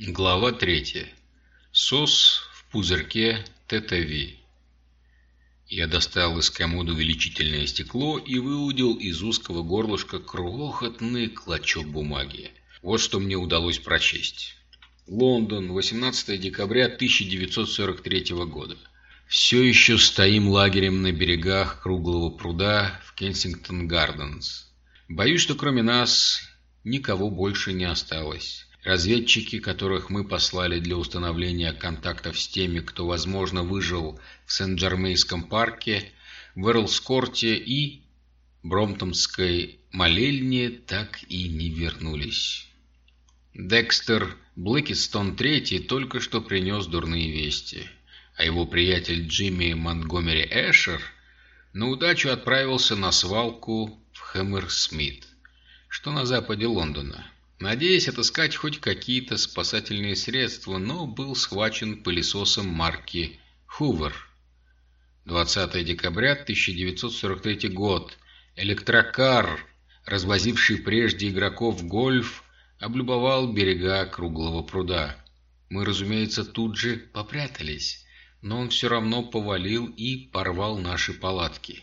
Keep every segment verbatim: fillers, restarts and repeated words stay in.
Глава третья. Сос в пузырьке ТТВ. Я достал из комода увеличительное стекло и выудил из узкого горлышка крохотный клочок бумаги. Вот что мне удалось прочесть. Лондон, восемнадцатое декабря тысяча девятьсот сорок третьего года. Все еще стоим лагерем на берегах круглого пруда в Кенсингтон-Гарденс. Боюсь, что кроме нас никого больше не осталось. Разведчики, которых мы послали для установления контактов с теми, кто, возможно, выжил в Сент-Джермейнском парке, в Эрлскорте и Бромптонской молельне, так и не вернулись. Декстер Блэкистон третий только что принес дурные вести, а его приятель Джимми Монтгомери Эшер на удачу отправился на свалку в Хэмерсмит, что на западе Лондона, надеясь отыскать хоть какие-то спасательные средства, но был схвачен пылесосом марки «Хувер». двадцатое декабря тысяча девятьсот сорок третий год. Электрокар, развозивший прежде игроков в гольф, облюбовал берега круглого пруда. Мы, разумеется, тут же попрятались, но он все равно повалил и порвал наши палатки.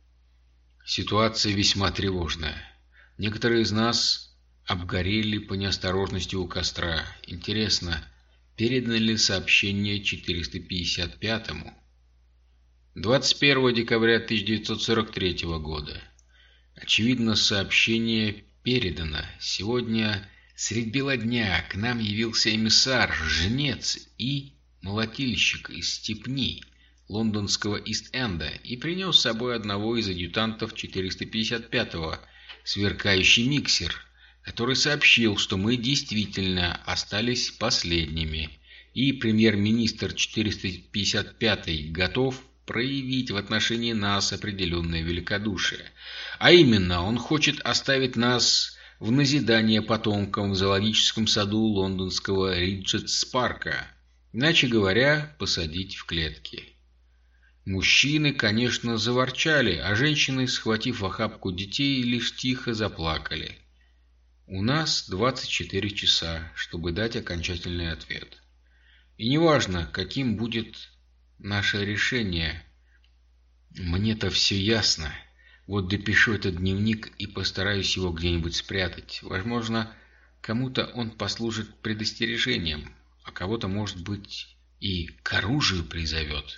Ситуация весьма тревожная. Некоторые из нас обгорели по неосторожности у костра. Интересно, передано ли сообщение четыреста пятьдесят пятому? двадцать первого декабря тысяча девятьсот сорок третьего года. Очевидно, сообщение передано. Сегодня средь бела дня к нам явился эмиссар, жнец и молотильщик из Степни, лондонского Ист-Энда, и принес с собой одного из адъютантов четыреста пятьдесят пятого, сверкающий миксер, который сообщил, что мы действительно остались последними, и премьер-министр четыреста пятьдесят пятый готов проявить в отношении нас определенное великодушие. А именно, он хочет оставить нас в назидание потомкам в зоологическом саду лондонского Риджетс-парка, иначе говоря, посадить в клетки. Мужчины, конечно, заворчали, а женщины, схватив в охапку детей, лишь тихо заплакали. У нас двадцать четыре часа, чтобы дать окончательный ответ. И неважно, каким будет наше решение, мне-то все ясно. Вот допишу этот дневник и постараюсь его где-нибудь спрятать. Возможно, кому-то он послужит предостережением, а кого-то, может быть, и к оружию призовет.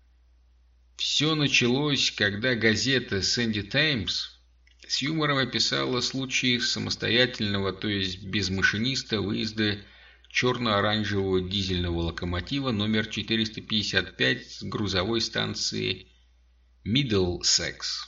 Все началось, когда газета «Санди Таймс» с юмором описала случай самостоятельного, то есть без машиниста, выезда черно-оранжевого дизельного локомотива номер четыреста пятьдесят пять с грузовой станции Мидлсекс,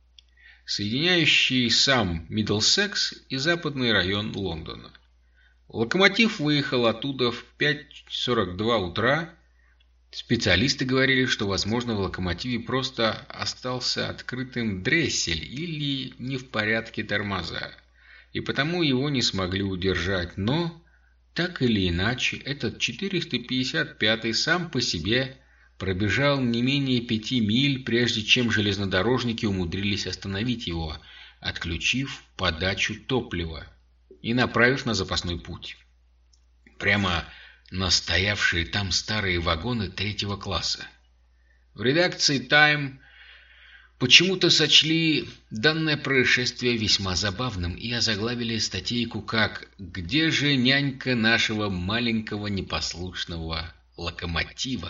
соединяющий сам Мидлсекс и западный район Лондона. Локомотив выехал оттуда в пять сорок два утра. Специалисты говорили, что, возможно, в локомотиве просто остался открытым дрессель или не в порядке тормоза, и потому его не смогли удержать. Но, так или иначе, этот четыреста пятьдесят пятый сам по себе пробежал не менее пяти миль, прежде чем железнодорожники умудрились остановить его, отключив подачу топлива и направив на запасной путь, прямо на стоявшие там старые вагоны третьего класса. В редакции «Тайм» почему-то сочли данное происшествие весьма забавным и озаглавили статейку как «Где же нянька нашего маленького непослушного локомотива?».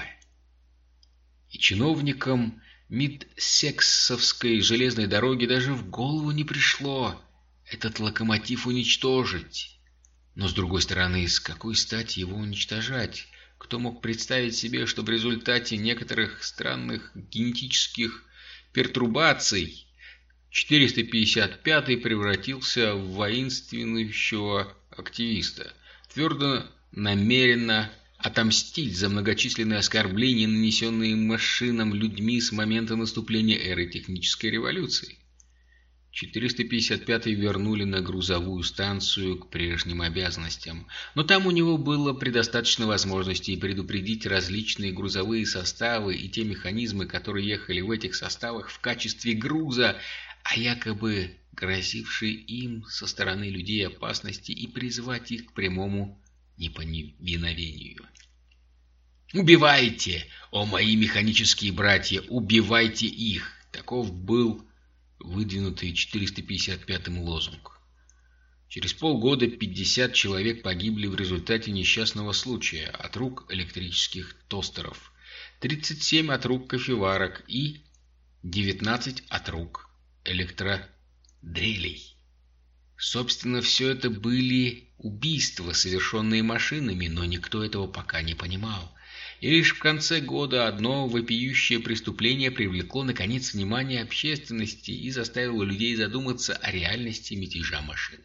И чиновникам Мидсексовской железной дороги даже в голову не пришло этот локомотив уничтожить. Но, с другой стороны, с какой стати его уничтожать? Кто мог представить себе, что в результате некоторых странных генетических пертурбаций четыреста пятьдесят пятый превратился в воинствующего активиста, твердо намеренно отомстить за многочисленные оскорбления, нанесенные машинам людьми с момента наступления эры технической революции? четыреста пятьдесят пятый вернули на грузовую станцию к прежним обязанностям, но там у него было предостаточно возможностей предупредить различные грузовые составы и те механизмы, которые ехали в этих составах в качестве груза, а якобы грозившие им со стороны людей опасности, и призвать их к прямому неповиновению. «Убивайте, о мои механические братья, убивайте их!» Таков был выдвинутый четыреста пятьдесят пятым лозунг. Через полгода пятьдесят человек погибли в результате несчастного случая от рук электрических тостеров, тридцать семь от рук кофеварок и девятнадцать от рук электродрелей. Собственно, все это были убийства, совершенные машинами, но никто этого пока не понимал. И лишь в конце года одно вопиющее преступление привлекло, наконец, внимание общественности и заставило людей задуматься о реальности мятежа машин.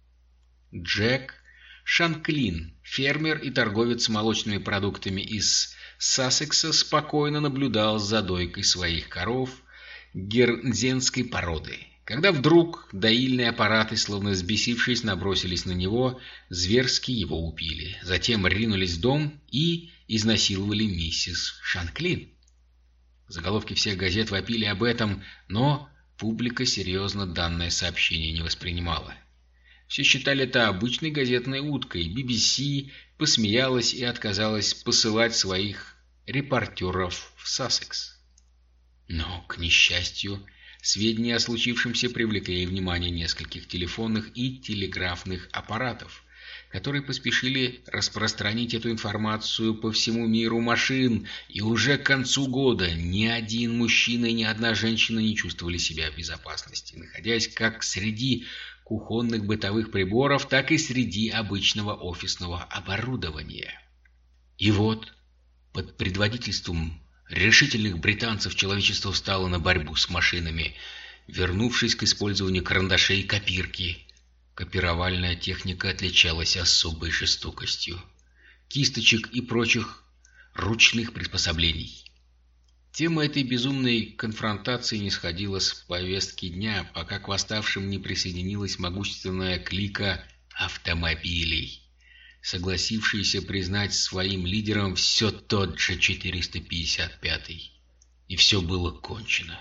Джек Шанклин, фермер и торговец молочными продуктами из Сассекса, спокойно наблюдал за дойкой своих коров гернзенской породы, когда вдруг доильные аппараты, словно взбесившись, набросились на него, зверски его убили. Затем ринулись в дом и изнасиловали миссис Шанклин. Заголовки всех газет вопили об этом, но публика серьезно данное сообщение не воспринимала. Все считали это обычной газетной уткой. би би си посмеялась и отказалась посылать своих репортеров в Сассекс. Но, к несчастью, сведения о случившемся привлекли внимание нескольких телефонных и телеграфных аппаратов, которые поспешили распространить эту информацию по всему миру машин, и уже к концу года ни один мужчина и ни одна женщина не чувствовали себя в безопасности, находясь как среди кухонных бытовых приборов, так и среди обычного офисного оборудования. И вот, под предводительством решительных британцев, человечество встало на борьбу с машинами, вернувшись к использованию карандашей и копирки. Копировальная техника отличалась особой жестокостью, кисточек и прочих ручных приспособлений. Тема этой безумной конфронтации не сходила с повестки дня, пока к восставшим не присоединилась могущественная клика автомобилей, согласившиеся признать своим лидером все тот же четыреста пятьдесят пятый. И все было кончено.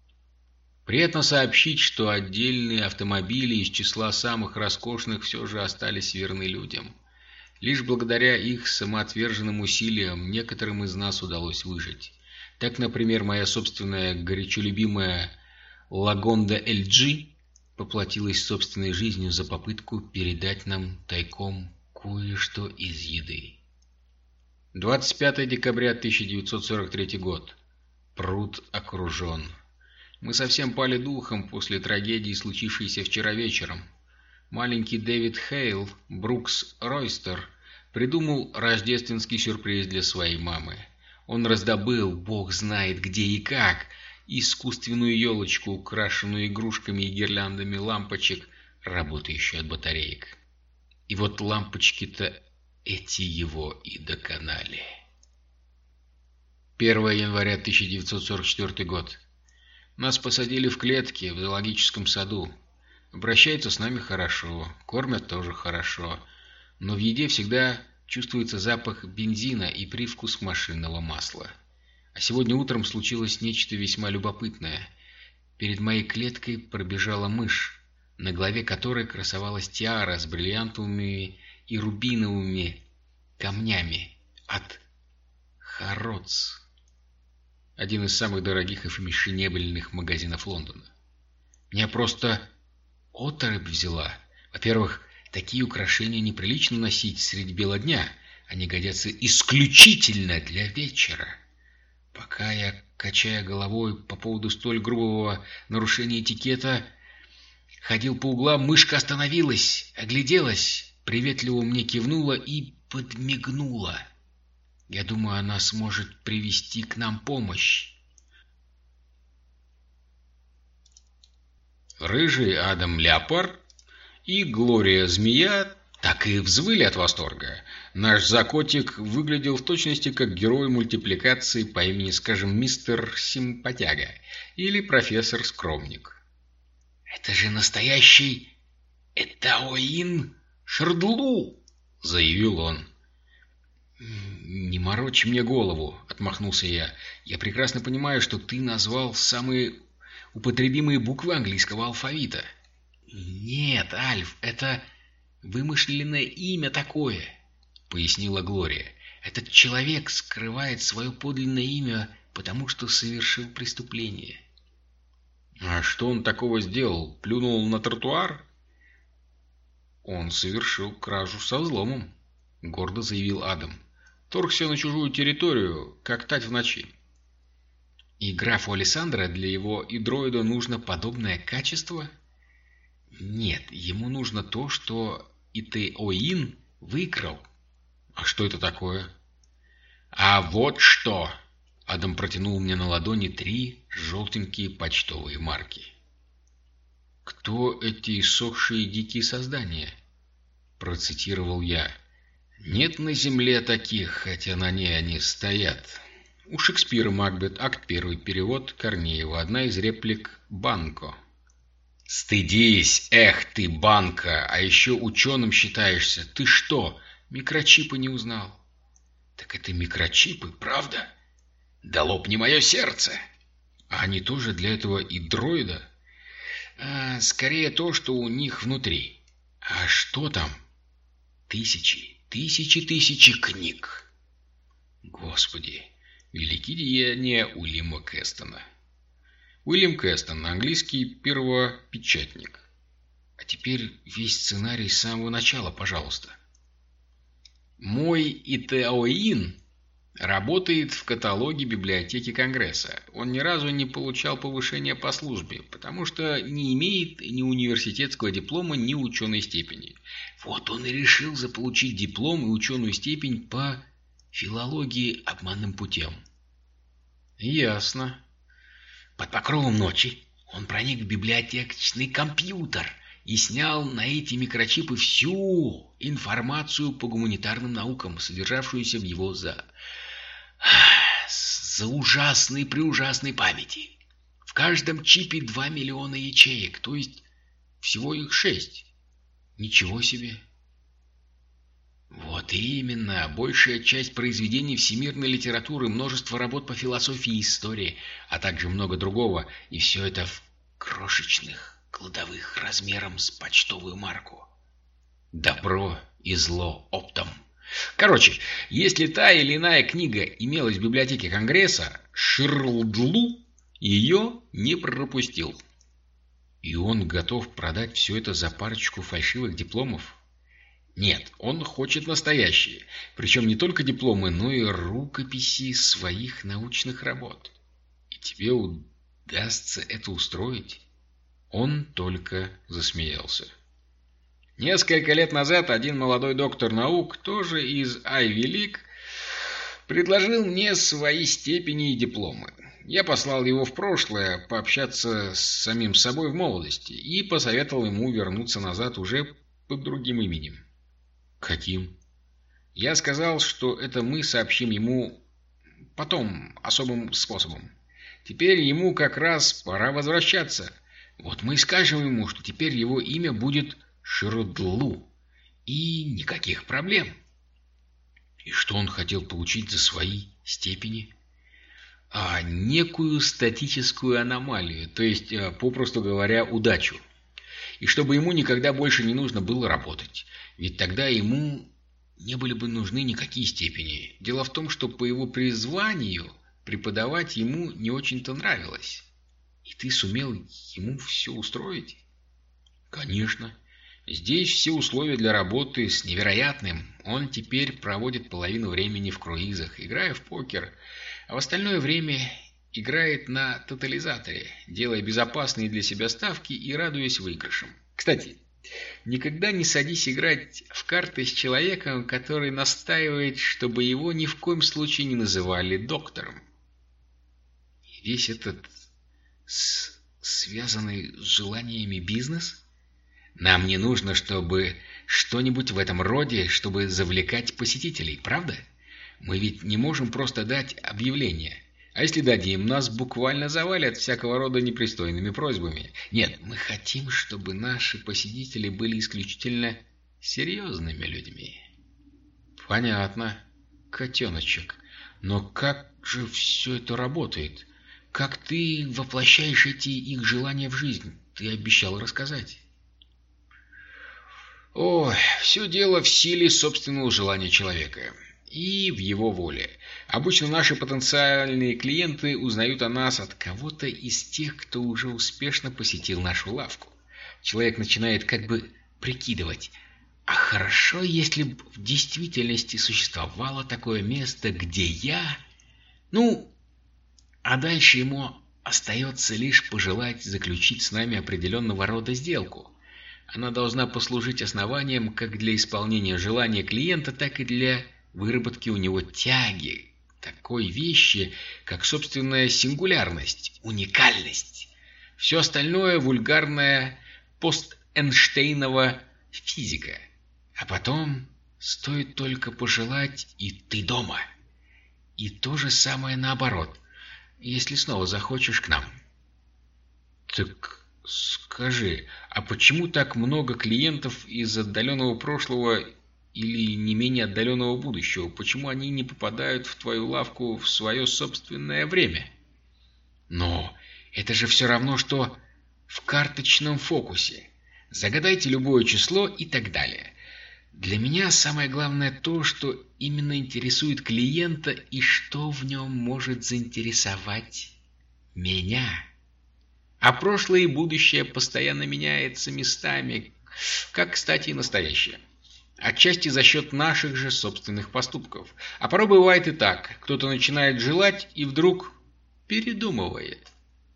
Приятно сообщить, что отдельные автомобили из числа самых роскошных все же остались верны людям. Лишь благодаря их самоотверженным усилиям некоторым из нас удалось выжить. Так, например, моя собственная горячо любимая Лагонда эл джи поплатилась собственной жизнью за попытку передать нам тайком кое-что из еды. двадцать пятое декабря тысяча девятьсот сорок третий год. Пруд окружен. Мы совсем пали духом после трагедии, случившейся вчера вечером. Маленький Дэвид Хейл Брукс Ройстер придумал рождественский сюрприз для своей мамы. Он раздобыл, бог знает где и как, искусственную елочку, украшенную игрушками и гирляндами лампочек, работающую от батареек. И вот лампочки-то эти его и доконали. первое января тысяча девятьсот сорок четвёртый год. Нас посадили в клетки в зоологическом саду. Обращаются с нами хорошо, кормят тоже хорошо, но в еде всегда чувствуется запах бензина и привкус машинного масла. А сегодня утром случилось нечто весьма любопытное. Перед моей клеткой пробежала мышь, на голове которой красовалась тиара с бриллиантовыми и рубиновыми камнями от Harrods, один из самых дорогих и фешенебельных магазинов Лондона. Меня просто оторопь взяла. Во-первых, такие украшения неприлично носить средь бела дня. Они годятся исключительно для вечера. Пока я, качая головой по поводу столь грубого нарушения этикета, ходил по углам, мышка остановилась, огляделась, приветливо мне кивнула и подмигнула. Я думаю, она сможет привести к нам помощь. Рыжий Адам Леопард и Глория Змея так и взвыли от восторга. Наш закотик выглядел в точности как герой мультипликации по имени, скажем, мистер Симпатяга или профессор Скромник. «Это же настоящий Этаоин Шардлу!» — заявил он. «Не морочь мне голову», — отмахнулся я. «Я прекрасно понимаю, что ты назвал самые употребимые буквы английского алфавита». «Нет, Альф, это вымышленное имя такое». — пояснила Глория. «Этот человек скрывает свое подлинное имя, потому что совершил преступление». «А что он такого сделал? Плюнул на тротуар?» «Он совершил кражу со взломом», — гордо заявил Адам. «Торгся на чужую территорию, как тать в ночи». «И графу Александра для его идроида нужно подобное качество?» «Нет, ему нужно то, что Итеоин выкрал». «А что это такое?» «А вот что!» Адам протянул мне на ладони три желтенькие почтовые марки. «Кто эти иссохшие дикие создания?» — процитировал я. «Нет на земле таких, хотя на ней они стоят». У Шекспира Макбет, акт первый, перевод Корнеева, одна из реплик Банко. «Стыдись, эх ты, Банко, а еще ученым считаешься. Ты что, микрочипы не узнал?» «Так это микрочипы, правда? Да лопни мое сердце!» «А они тоже для этого и дроида?» а, «Скорее то, что у них внутри». «А что там?» «Тысячи, тысячи, тысячи книг». «Господи!» Великие деяния Уильяма Кэстона. Уильям Кэстон, английский первопечатник. А теперь весь сценарий с самого начала, пожалуйста. Мой Итеоин работает в каталоге библиотеки Конгресса. Он ни разу не получал повышения по службе, потому что не имеет ни университетского диплома, ни ученой степени. Вот он и решил заполучить диплом и ученую степень по филологии обманным путем. Ясно. Под покровом ночи он проник в библиотечный компьютер и снял на эти микрочипы всю информацию по гуманитарным наукам, содержавшуюся в его за... за ужасной преужасной памяти. В каждом чипе два миллиона ячеек, то есть всего их шесть. Ничего себе! Вот именно, большая часть произведений всемирной литературы, множество работ по философии и истории, а также много другого, и все это в крошечных кладовых размером с почтовую марку. Добро и зло оптом. Короче, если та или иная книга имелась в библиотеке Конгресса, Ширлдлу ее не пропустил. И он готов продать все это за парочку фальшивых дипломов? Нет, он хочет настоящие, причем не только дипломы, но и рукописи своих научных работ. И тебе удастся это устроить? Он только засмеялся. Несколько лет назад один молодой доктор наук, тоже из Айви Лиг, предложил мне свои степени и дипломы. Я послал его в прошлое пообщаться с самим собой в молодости и посоветовал ему вернуться назад уже под другим именем. Каким? Я сказал, что это мы сообщим ему потом особым способом. Теперь ему как раз пора возвращаться. Вот мы и скажем ему, что теперь его имя будет Широдлу. И никаких проблем. И что он хотел получить за свои степени? А некую статическую аномалию, то есть, попросту говоря, удачу. И чтобы ему никогда больше не нужно было работать. Ведь тогда ему не были бы нужны никакие степени. Дело в том, что по его призванию преподавать ему не очень-то нравилось. И ты сумел ему все устроить? Конечно. Здесь все условия для работы с невероятным. Он теперь проводит половину времени в круизах, играя в покер, а в остальное время играет на тотализаторе, делая безопасные для себя ставки и радуясь выигрышам. Кстати, никогда не садись играть в карты с человеком, который настаивает, чтобы его ни в коем случае не называли доктором. И весь этот с... связанный с желаниями бизнес? Нам не нужно, чтобы что-нибудь в этом роде, чтобы завлекать посетителей, правда? Мы ведь не можем просто дать объявление. А если дадим, нас буквально завалят всякого рода непристойными просьбами. Нет, мы хотим, чтобы наши посетители были исключительно серьезными людьми. Понятно, котеночек. Но как же все это работает? Как ты воплощаешь эти их желания в жизнь? Ты обещал рассказать. О, все дело в силе собственного желания человека и в его воле. Обычно наши потенциальные клиенты узнают о нас от кого-то из тех, кто уже успешно посетил нашу лавку. Человек начинает как бы прикидывать, а хорошо, если бы в действительности существовало такое место, где я... Ну, а дальше ему остается лишь пожелать заключить с нами определенного рода сделку. Она должна послужить основанием как для исполнения желания клиента, так и для выработки у него тяги, такой вещи, как собственная сингулярность, уникальность. Все остальное вульгарная пост-Эйнштейнова физика. А потом стоит только пожелать, и ты дома. И то же самое наоборот, если снова захочешь к нам. Так скажи, а почему так много клиентов из отдаленного прошлого или не менее отдаленного будущего? Почему они не попадают в твою лавку в свое собственное время? Но это же все равно, что в карточном фокусе. Загадайте любое число и так далее. Для меня самое главное то, что именно интересует клиента и что в нем может заинтересовать меня. А прошлое и будущее постоянно меняется местами, как, кстати, и настоящее. Отчасти за счет наших же собственных поступков. А порой бывает и так. Кто-то начинает желать и вдруг передумывает.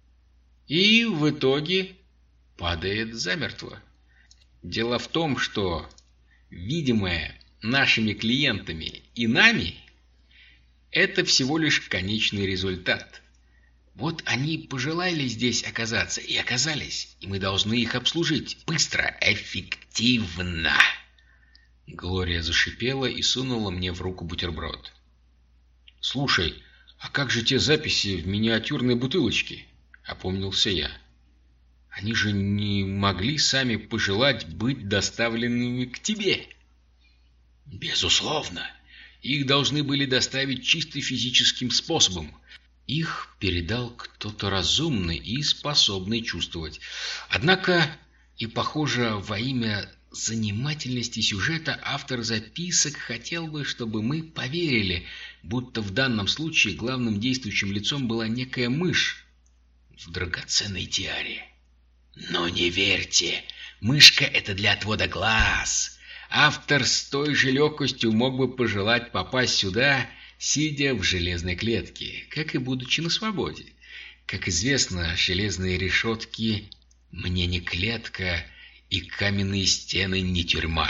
И в итоге падает замертво. Дело в том, что видимое нашими клиентами и нами – это всего лишь конечный результат. Вот они пожелали здесь оказаться и оказались, и мы должны их обслужить быстро, эффективно. Глория зашипела и сунула мне в руку бутерброд. «Слушай, а как же те записи в миниатюрной бутылочке?» – опомнился я. «Они же не могли сами пожелать быть доставленными к тебе». «Безусловно. Их должны были доставить чисто физическим способом. Их передал кто-то разумный и способный чувствовать. Однако, и похоже, во имя занимательности сюжета автор записок хотел бы, чтобы мы поверили, будто в данном случае главным действующим лицом была некая мышь в драгоценной тиаре. Но не верьте, мышка — это для отвода глаз. Автор с той же легкостью мог бы пожелать попасть сюда, сидя в железной клетке, как и будучи на свободе. Как известно, железные решетки мне не клетка, и каменные стены не тюрьма.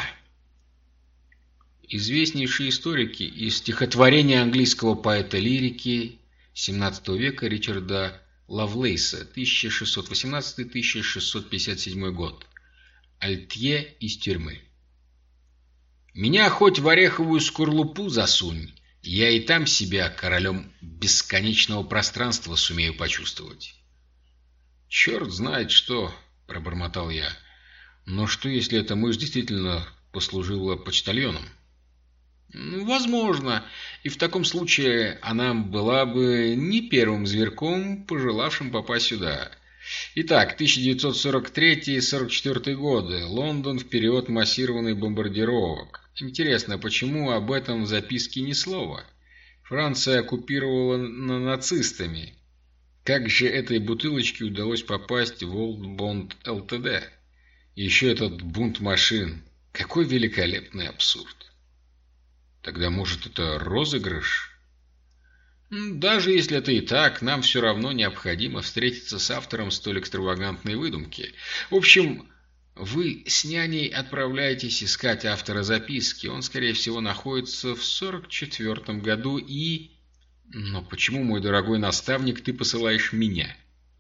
Известнейшие историки из стихотворения английского поэта-лирики семнадцатого века Ричарда Лавлейса, тысяча шестьсот восемнадцатый — тысяча шестьсот пятьдесят седьмой год. Альтье из тюрьмы. «Меня хоть в ореховую скорлупу засунь, я и там себя королем бесконечного пространства сумею почувствовать». «Черт знает что», — пробормотал я. «Но что, если эта мышь действительно послужила почтальоном?» «Ну, возможно. И в таком случае она была бы не первым зверьком, пожелавшим попасть сюда. Итак, тысяча девятьсот сорок третий — сорок четвёртый годы. Лондон в период массированных бомбардировок. Интересно, почему об этом в записке ни слова? Франция оккупировала нацистами. Как же этой бутылочке удалось попасть в Old Bond Ltd? И еще этот бунт машин. Какой великолепный абсурд. Тогда, может, это розыгрыш? Даже если это и так, нам все равно необходимо встретиться с автором столь экстравагантной выдумки. В общем, вы с няней отправляетесь искать автора записки. Он, скорее всего, находится в сорок четвёртом году и... Но почему, мой дорогой наставник, ты посылаешь меня?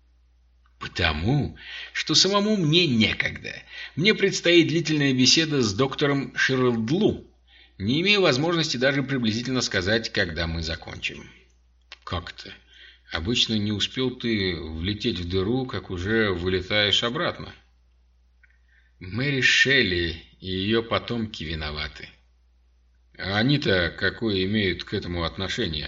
Потому, что самому мне некогда. Мне предстоит длительная беседа с доктором Ширлдлу. Не имею возможности даже приблизительно сказать, когда мы закончим. Как-то. Обычно не успел ты влететь в дыру, как уже вылетаешь обратно. Мэри Шелли и ее потомки виноваты. А они-то какое имеют к этому отношение?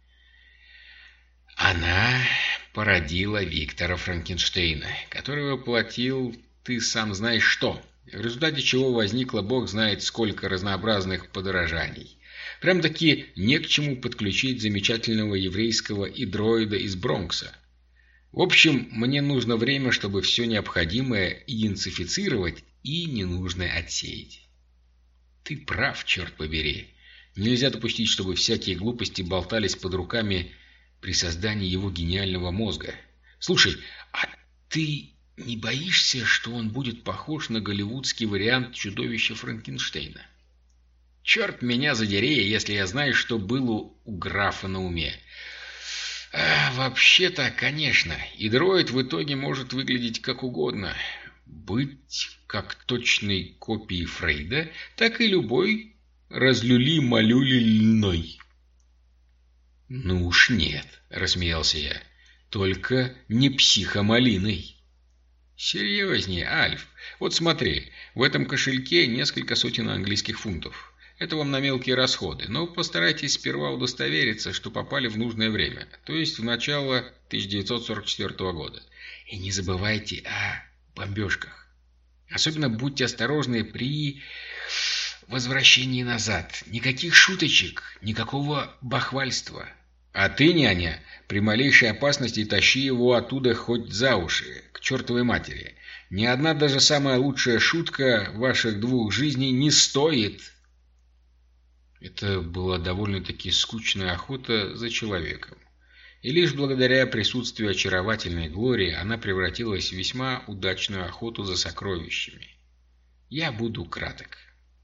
Она породила Виктора Франкенштейна, который воплотил ты сам знаешь что. в результате чего возникло бог знает сколько разнообразных подорожаний. Прям-таки не к чему подключить замечательного еврейского идроида из Бронкса. В общем, мне нужно время, чтобы все необходимое идентифицировать и ненужное отсеять. Ты прав, черт побери. Нельзя допустить, чтобы всякие глупости болтались под руками при создании его гениального мозга. Слушай, а ты не боишься, что он будет похож на голливудский вариант чудовища Франкенштейна? Черт меня задери, если я знаю, что было у графа на уме. А, вообще-то, конечно, и дроид в итоге может выглядеть как угодно. Быть как точной копией Фрейда, так и любой разлюли-малюлильной. «Ну уж нет», — рассмеялся я, — «только не психомалиной». «Серьезнее, Альф. Вот смотри, в этом кошельке несколько сотен английских фунтов. Это вам на мелкие расходы, но постарайтесь сперва удостовериться, что попали в нужное время, то есть в начало тысяча девятьсот сорок четвёртого года. И не забывайте о бомбежках. Особенно будьте осторожны при возвращении назад. Никаких шуточек, никакого бахвальства. А ты, няня, при малейшей опасности тащи его оттуда хоть за уши, к чертовой матери. Ни одна даже самая лучшая шутка ваших двух жизней не стоит. Это была довольно-таки скучная охота за человеком. И лишь благодаря присутствию очаровательной Глории она превратилась в весьма удачную охоту за сокровищами. Я буду краток.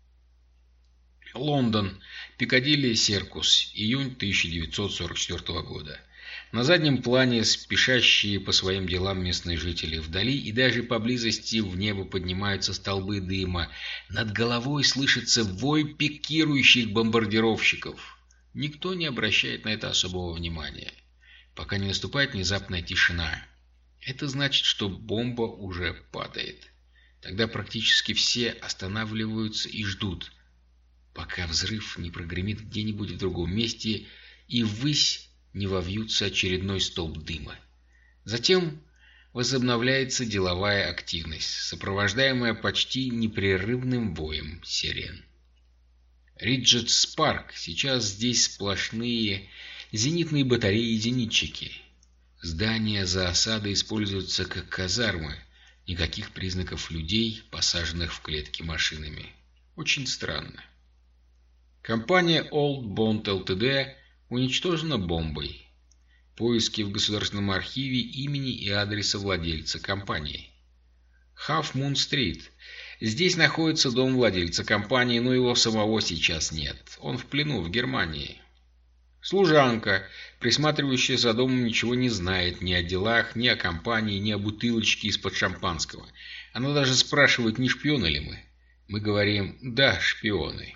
Лондон, Пикадилли Серкус, июнь тысяча девятьсот сорок четвёртого года. На заднем плане спешащие по своим делам местные жители. Вдали и даже поблизости в небо поднимаются столбы дыма. Над головой слышится вой пикирующих бомбардировщиков. Никто не обращает на это особого внимания, пока не наступает внезапная тишина. Это значит, что бомба уже падает. Тогда практически все останавливаются и ждут, пока взрыв не прогремит где-нибудь в другом месте и ввысь не вовьются очередной столб дыма. Затем возобновляется деловая активность, сопровождаемая почти непрерывным воем сирен. Риджетс Парк. Сейчас здесь сплошные зенитные батареи и зенитчики. Здания за осадой используются как казармы. Никаких признаков людей, посаженных в клетки машинами. Очень странно. Компания Old Bond Ltd уничтожена бомбой. Поиски в Государственном архиве имени и адреса владельца компании. Half Moon Street. Здесь находится дом владельца компании, но его самого сейчас нет. Он в плену в Германии. Служанка, присматривающая за домом, ничего не знает ни о делах, ни о компании, ни о бутылочке из-под шампанского. Она даже спрашивает, не шпионы ли мы. Мы говорим «да, шпионы».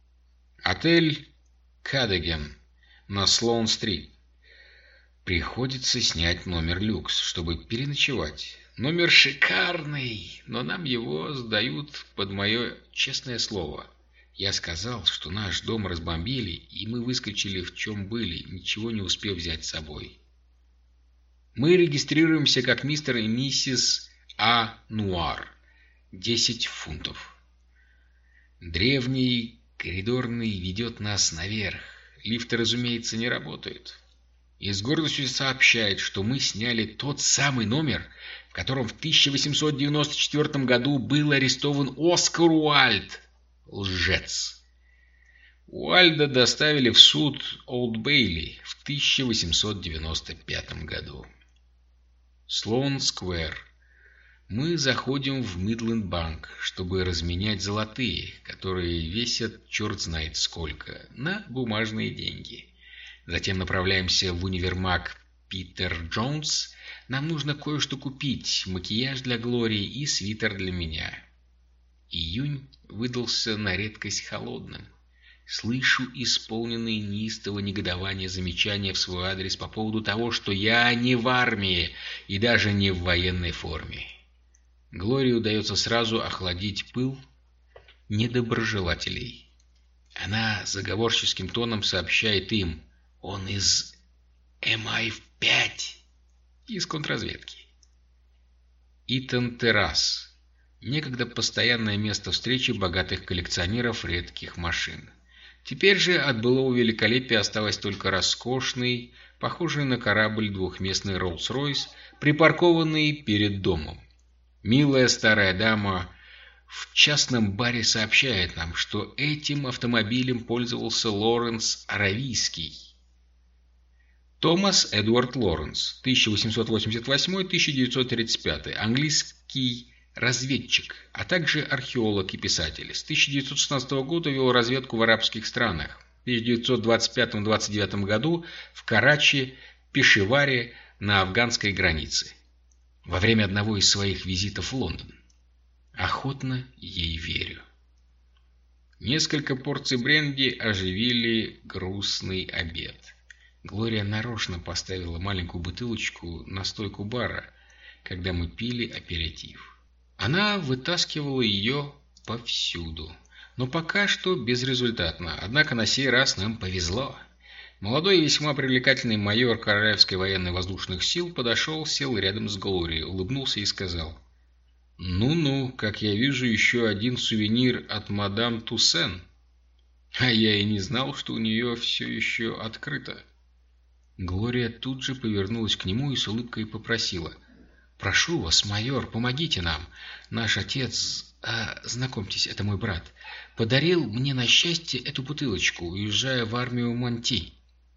Отель Кадеген на Слоун-стрит. Приходится снять номер люкс, чтобы переночевать. Номер шикарный, но нам его сдают под мое честное слово. Я сказал, что наш дом разбомбили, и мы выскочили в чем были, ничего не успев взять с собой. Мы регистрируемся как мистер и миссис А. Нуар. Десять фунтов. Древний коридорный ведет нас наверх. Лифты, разумеется, не работают. И с гордостью сообщает, что мы сняли тот самый номер, в котором в тысяча восемьсот девяносто четвёртом году был арестован Оскар Уальд. Лжец. Уальда доставили в суд Олд Бейли в тысяча восемьсот девяносто пятом году. Слоун-сквер. Мы заходим в Мидленд-банк, чтобы разменять золотые, которые весят черт знает сколько, на бумажные деньги. Затем направляемся в универмаг Питер Джонс. Нам нужно кое-что купить, макияж для Глории и свитер для меня. Июнь выдался на редкость холодным. Слышу исполненные неистового негодования замечания в свой адрес по поводу того, что я не в армии и даже не в военной форме. Глории удается сразу охладить пыл недоброжелателей. Она заговорческим тоном сообщает им: он из эм ай пять, из контрразведки. Итан Террас. некогда постоянное место встречи богатых коллекционеров редких машин. Теперь же от былого великолепия осталось только роскошный, похожий на корабль двухместный Роллс-Ройс, припаркованный перед домом. Милая старая дама в частном баре сообщает нам, что этим автомобилем пользовался Лоренс Аравийский. Томас Эдвард Лоренс, тысяча восемьсот восемьдесят восьмой — тысяча девятьсот тридцать пятый, английский разведчик, а также археолог и писатель. С тысяча девятьсот шестнадцатого года вел разведку в арабских странах. В тысяча девятьсот двадцать пятом — двадцать девятом году в Карачи, Пешеваре на афганской границе. Во время одного из своих визитов в Лондон. Охотно ей верю. Несколько порций бренди оживили грустный обед. Глория нарочно поставила маленькую бутылочку на стойку бара, когда мы пили аперитив. Она вытаскивала ее повсюду, но пока что безрезультатно. Однако на сей раз нам повезло. Молодой и весьма привлекательный майор Королевской военно-воздушных сил подошел, сел рядом с Глорией, улыбнулся и сказал: «Ну-ну, как я вижу, еще один сувенир от мадам Туссен. А я и не знал, что у нее все еще открыто». Глория тут же повернулась к нему и с улыбкой попросила: «Прошу вас, майор, помогите нам. Наш отец, а, знакомьтесь, это мой брат, подарил мне на счастье эту бутылочку, уезжая в армию Монти».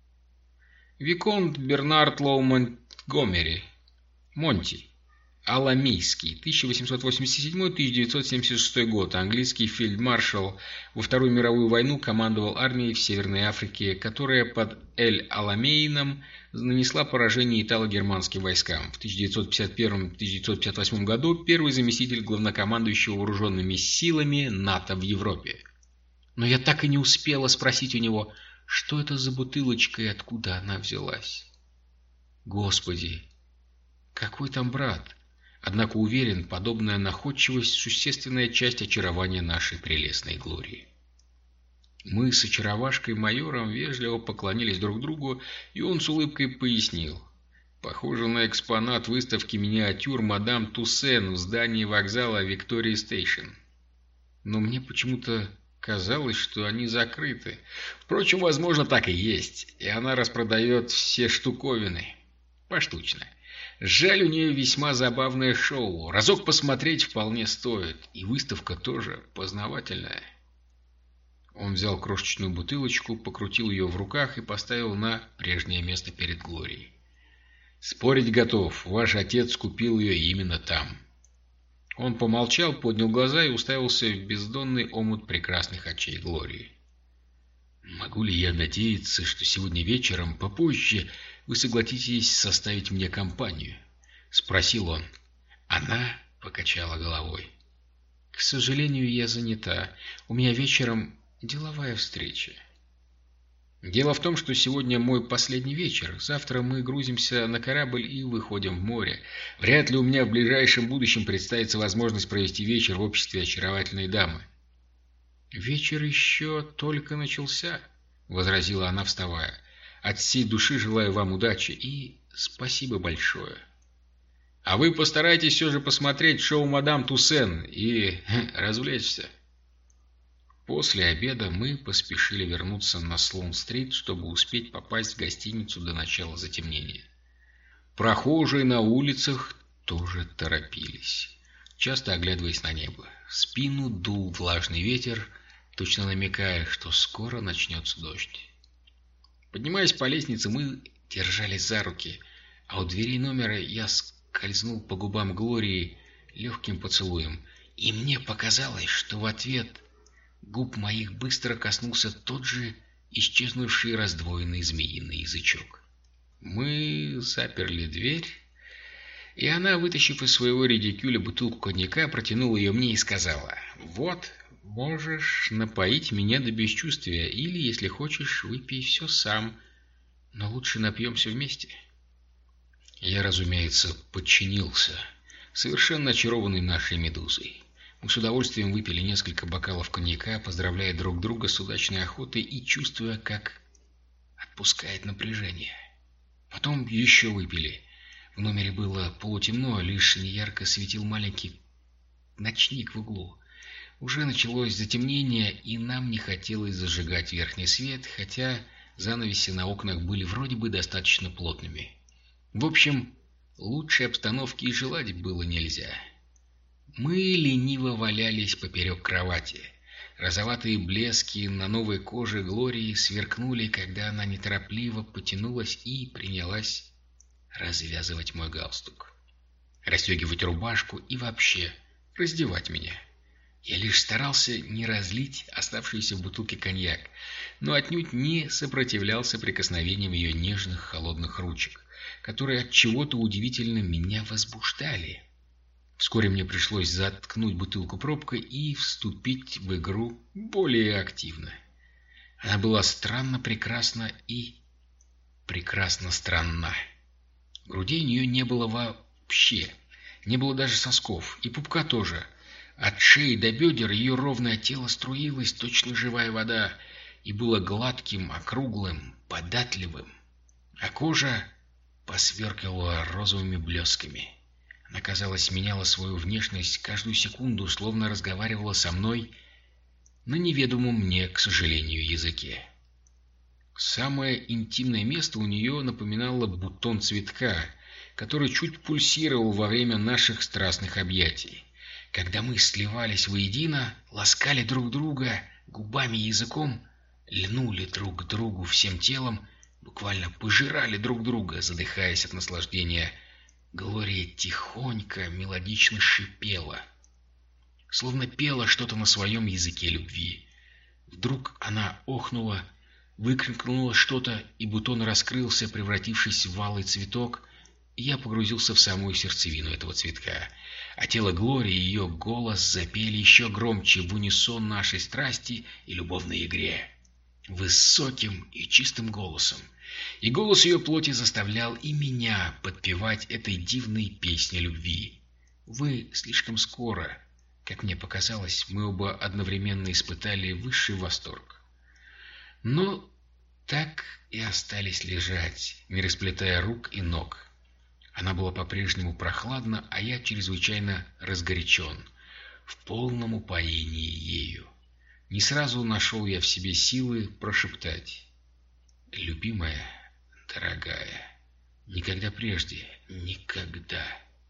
Виконт Бернард Лоу Монтгомери, Монти, Аламейский, тысяча восемьсот восемьдесят седьмой — тысяча девятьсот семьдесят шестой год, английский фельдмаршал, во Вторую мировую войну командовал армией в Северной Африке, которая под Эль-Аламейном нанесла поражение итало-германским войскам. В тысяча девятьсот пятьдесят первом — тысяча девятьсот пятьдесят восьмом году первый заместитель главнокомандующего вооруженными силами НАТО в Европе. Но я так и не успела спросить у него, что это за бутылочка и откуда она взялась. Господи, какой там брат! Однако уверен, подобная находчивость – существенная часть очарования нашей прелестной Глории. Мы с очаровашкой-майором вежливо поклонились друг другу, и он с улыбкой пояснил: «Похоже на экспонат выставки миниатюр мадам Туссен в здании вокзала Виктория Стейшн. Но мне почему-то казалось, что они закрыты. Впрочем, возможно, так и есть, и она распродает все штуковины поштучно. Жаль, у нее весьма забавное шоу. Разок посмотреть вполне стоит. И выставка тоже познавательная». Он взял крошечную бутылочку, покрутил ее в руках и поставил на прежнее место перед Глорией. «Спорить готов. Ваш отец купил ее именно там». Он помолчал, поднял глаза и уставился в бездонный омут прекрасных очей Глории. «Могу ли я надеяться, что сегодня вечером, попозже, вы согласитесь составить мне компанию?» — спросил он. Она покачала головой. «К сожалению, я занята. У меня вечером деловая встреча». «Дело в том, что сегодня мой последний вечер. Завтра мы грузимся на корабль и выходим в море. Вряд ли у меня в ближайшем будущем представится возможность провести вечер в обществе очаровательной дамы». «Вечер еще только начался», — возразила она, вставая. «От всей души желаю вам удачи и спасибо большое. А вы постарайтесь все же посмотреть шоу мадам Туссен и развлечься». После обеда мы поспешили вернуться на Слоун-стрит, чтобы успеть попасть в гостиницу до начала затемнения. Прохожие на улицах тоже торопились, часто оглядываясь на небо. В спину дул влажный ветер, точно намекая, что скоро начнется дождь. Поднимаясь по лестнице, мы держались за руки, а у дверей номера я скользнул по губам Глории легким поцелуем, и мне показалось, что в ответ губ моих быстро коснулся тот же исчезнувший раздвоенный змеиный язычок. Мы заперли дверь, и она, вытащив из своего редикюля бутылку коньяка, протянула ее мне и сказала: «Вот, можешь напоить меня до бесчувствия, или, если хочешь, выпей все сам, но лучше напьемся вместе». Я, разумеется, подчинился, совершенно очарованный нашей медузой. Мы с удовольствием выпили несколько бокалов коньяка, поздравляя друг друга с удачной охотой и чувствуя, как отпускает напряжение. Потом еще выпили. В номере было полутемно, лишь неярко светил маленький ночник в углу. Уже началось затемнение, и нам не хотелось зажигать верхний свет, хотя занавеси на окнах были вроде бы достаточно плотными. В общем, лучшей обстановки и желать было нельзя. Мы лениво валялись поперек кровати. Розоватые блески на новой коже Глории сверкнули, когда она неторопливо потянулась и принялась развязывать мой галстук, расстегивать рубашку и вообще раздевать меня. Я лишь старался не разлить оставшийся в бутылке коньяк, но отнюдь не сопротивлялся прикосновениям ее нежных холодных ручек, которые от чего-то удивительно меня возбуждали. Вскоре мне пришлось заткнуть бутылку пробкой и вступить в игру более активно. Она была странно прекрасна и прекрасно странна. Грудей у нее не было вообще, не было даже сосков, и пупка тоже. От шеи до бедер ее ровное тело струилось, точно живая вода, и было гладким, округлым, податливым, а кожа посверкивала розовыми блесками. Она, казалось, меняла свою внешность каждую секунду, словно разговаривала со мной на неведомом мне, к сожалению, языке. Самое интимное место у нее напоминало бутон цветка, который чуть пульсировал во время наших страстных объятий. Когда мы сливались воедино, ласкали друг друга губами и языком, льнули друг к другу всем телом, буквально пожирали друг друга, задыхаясь от наслаждения, Глория тихонько, мелодично шипела, словно пела что-то на своем языке любви. Вдруг она охнула, выкрикнула что-то, и бутон раскрылся, превратившись в алый цветок, и я погрузился в самую сердцевину этого цветка. А тело Глории и ее голос запели еще громче в унисон нашей страсти и любовной игре, высоким и чистым голосом. И голос ее плоти заставлял и меня подпевать этой дивной песне любви. Вы слишком скоро, как мне показалось, мы оба одновременно испытали высший восторг. Но так и остались лежать, не расплетая рук и ног. Она была по-прежнему прохладна, а я чрезвычайно разгорячен, в полном упоении ею. Не сразу нашел я в себе силы прошептать: «Любимая, дорогая, никогда прежде, никогда».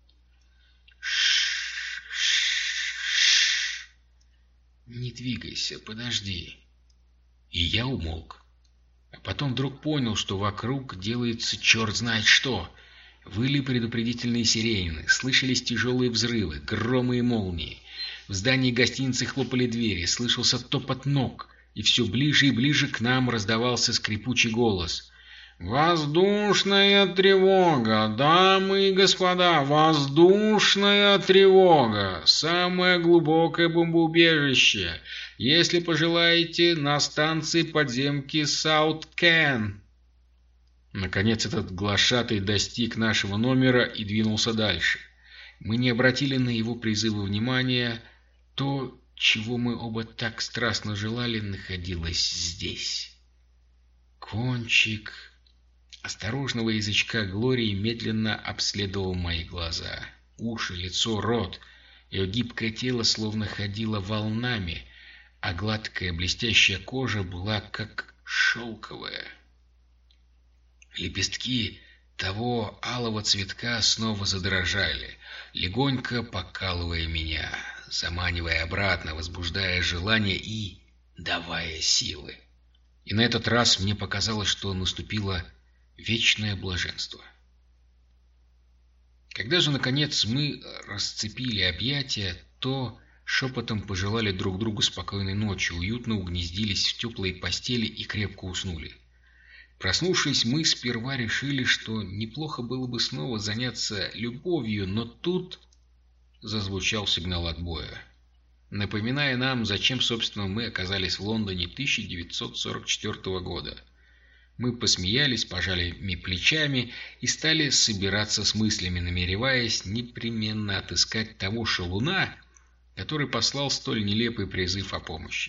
Ш-ш-ш. Не двигайся, подожди. И я умолк. А потом вдруг понял, что вокруг делается черт знает что. Выли предупредительные сирены, слышались тяжелые взрывы, громы и молнии. В здании гостиницы хлопали двери, слышался топот ног, и все ближе и ближе к нам раздавался скрипучий голос: «Воздушная тревога, дамы и господа, воздушная тревога! Самое глубокое бомбоубежище, если пожелаете, на станции подземки Саут-Кен». Наконец этот глашатай достиг нашего номера и двинулся дальше. Мы не обратили на его призывы внимания. То, чего мы оба так страстно желали, находилось здесь. Кончик осторожного язычка Глории медленно обследовал мои глаза, уши, лицо, рот. Ее гибкое тело словно ходило волнами, а гладкая блестящая кожа была как шелковая. Лепестки того алого цветка снова задрожали, легонько покалывая меня, заманивая обратно, возбуждая желание и давая силы. И на этот раз мне показалось, что наступило вечное блаженство. Когда же, наконец, мы расцепили объятия, то шепотом пожелали друг другу спокойной ночи, уютно угнездились в теплой постели и крепко уснули. Проснувшись, мы сперва решили, что неплохо было бы снова заняться любовью, но тут зазвучал сигнал отбоя, напоминая нам, зачем, собственно, мы оказались в Лондоне тысяча девятьсот сорок четвёртого года. Мы посмеялись, пожали плечами и стали собираться с мыслями, намереваясь непременно отыскать того шалуна, который послал столь нелепый призыв о помощи.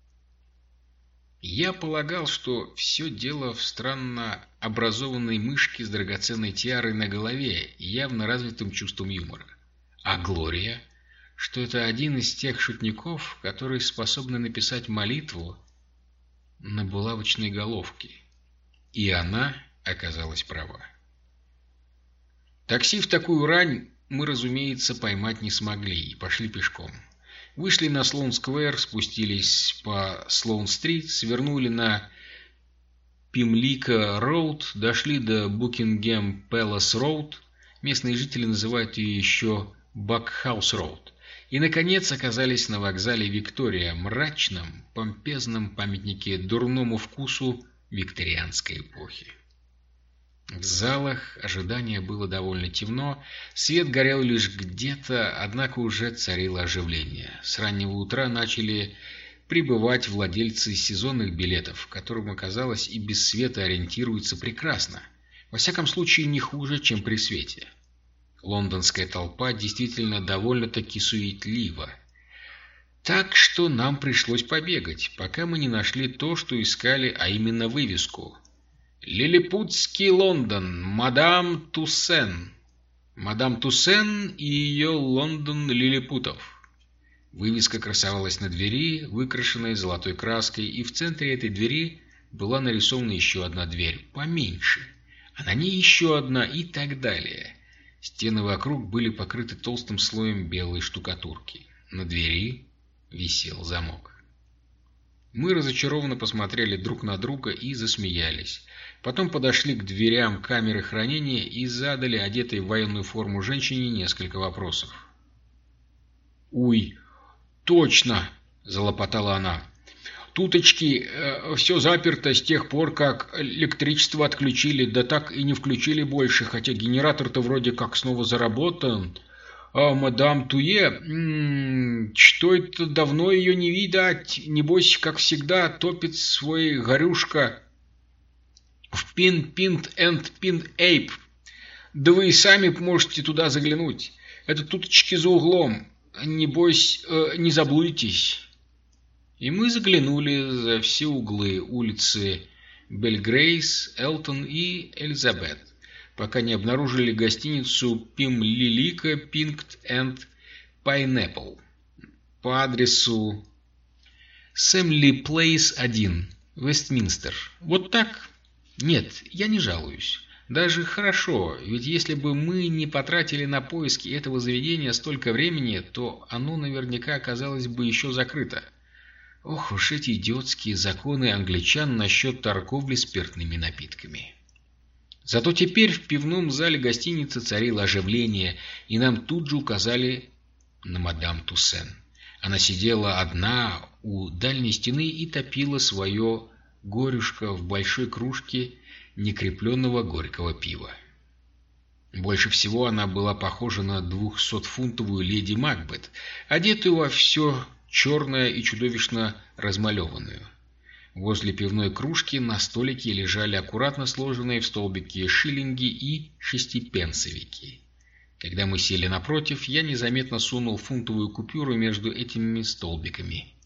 Я полагал, что все дело в странно образованной мышке с драгоценной тиарой на голове и явно развитым чувством юмора. А Глория? что это один из тех шутников, которые способны написать молитву на булавочной головке. И она оказалась права. Такси в такую рань мы, разумеется, поймать не смогли и пошли пешком. Вышли на Слоун-сквер, спустились по Слоун-стрит, свернули на Пимлика-роуд, дошли до Букингем-Пэлас-роуд, местные жители называют ее еще Бакхаус-роуд, и, наконец, оказались на вокзале Виктория, мрачном, помпезном памятнике дурному вкусу викторианской эпохи. В залах ожидания было довольно темно, свет горел лишь где-то, однако уже царило оживление. С раннего утра начали прибывать владельцы сезонных билетов, которым, оказалось, и без света ориентируются прекрасно, во всяком случае не хуже, чем при свете. Лондонская толпа действительно довольно-таки суетлива, так что нам пришлось побегать, пока мы не нашли то, что искали, а именно вывеску «Лилипутский Лондон. Мадам Туссен». Мадам Туссен и ее Лондон лилипутов. Вывеска красовалась на двери, выкрашенной золотой краской, и в центре этой двери была нарисована еще одна дверь, поменьше, а на ней еще одна и так далее. Стены вокруг были покрыты толстым слоем белой штукатурки. На двери висел замок. Мы разочарованно посмотрели друг на друга и засмеялись. Потом подошли к дверям камеры хранения и задали одетой в военную форму женщине несколько вопросов. «Уй, точно!» – залопотала она. «Туточки, э, все заперто с тех пор, как электричество отключили, да так и не включили больше, хотя генератор-то вроде как снова заработан. А мадам Туе, м-м, что это давно ее не видать, небось, как всегда, топит свой горюшка в Пин-Пинт-энд-Пин-Эйп. Да вы и сами можете туда заглянуть. Это туточки за углом. Небось, э, не заблудитесь». И мы заглянули за все углы улицы Бельгрейс, Элтон и Элизабет, пока не обнаружили гостиницу Пимлилика Пинкт энд Пайнэппл по адресу Сэмли Плейс один, Вестминстер. Вот так? Нет, я не жалуюсь. Даже хорошо, ведь если бы мы не потратили на поиски этого заведения столько времени, то оно наверняка оказалось бы еще закрыто. Ох уж эти идиотские законы англичан насчет торговли спиртными напитками. Зато теперь в пивном зале гостиницы царило оживление, и нам тут же указали на мадам Туссен. Она сидела одна у дальней стены и топила свое горюшко в большой кружке некрепленного горького пива. Больше всего она была похожа на двухсотфунтовую леди Макбет, одетую во все черное и чудовищно размалеванную. Возле пивной кружки на столике лежали аккуратно сложенные в столбики шиллинги и шестипенсовики. Когда мы сели напротив, я незаметно сунул фунтовую купюру между этими столбиками.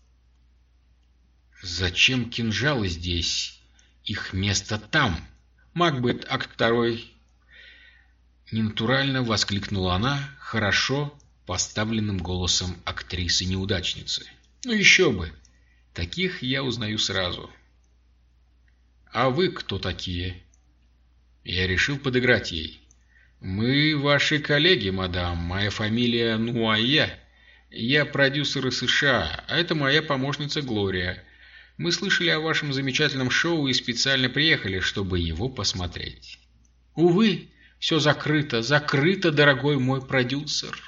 «Зачем кинжалы здесь? Их место там. Макбет, акт второй!» Ненатурально воскликнула она хорошо поставленным голосом актрисы-неудачницы. «Ну еще бы! Таких я узнаю сразу». «А вы кто такие?» Я решил подыграть ей. «Мы ваши коллеги, мадам. Моя фамилия Нуае. Я продюсер из США, а это моя помощница Глория. Мы слышали о вашем замечательном шоу и специально приехали, чтобы его посмотреть». «Увы, все закрыто, закрыто, дорогой мой продюсер».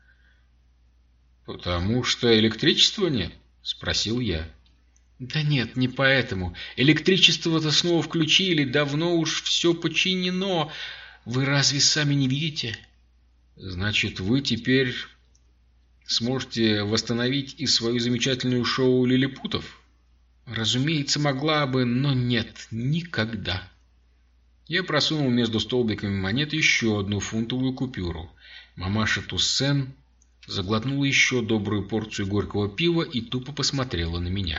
«Потому что электричества нет?» — спросил я. «Да нет, не поэтому. Электричество-то снова включили, давно уж все починено. Вы разве сами не видите?» «Значит, вы теперь сможете восстановить и свою замечательную шоу лилипутов?» «Разумеется, могла бы, но нет, никогда». Я просунул между столбиками монет еще одну фунтовую купюру. Мамаша Туссен заглотнула еще добрую порцию горького пива и тупо посмотрела на меня.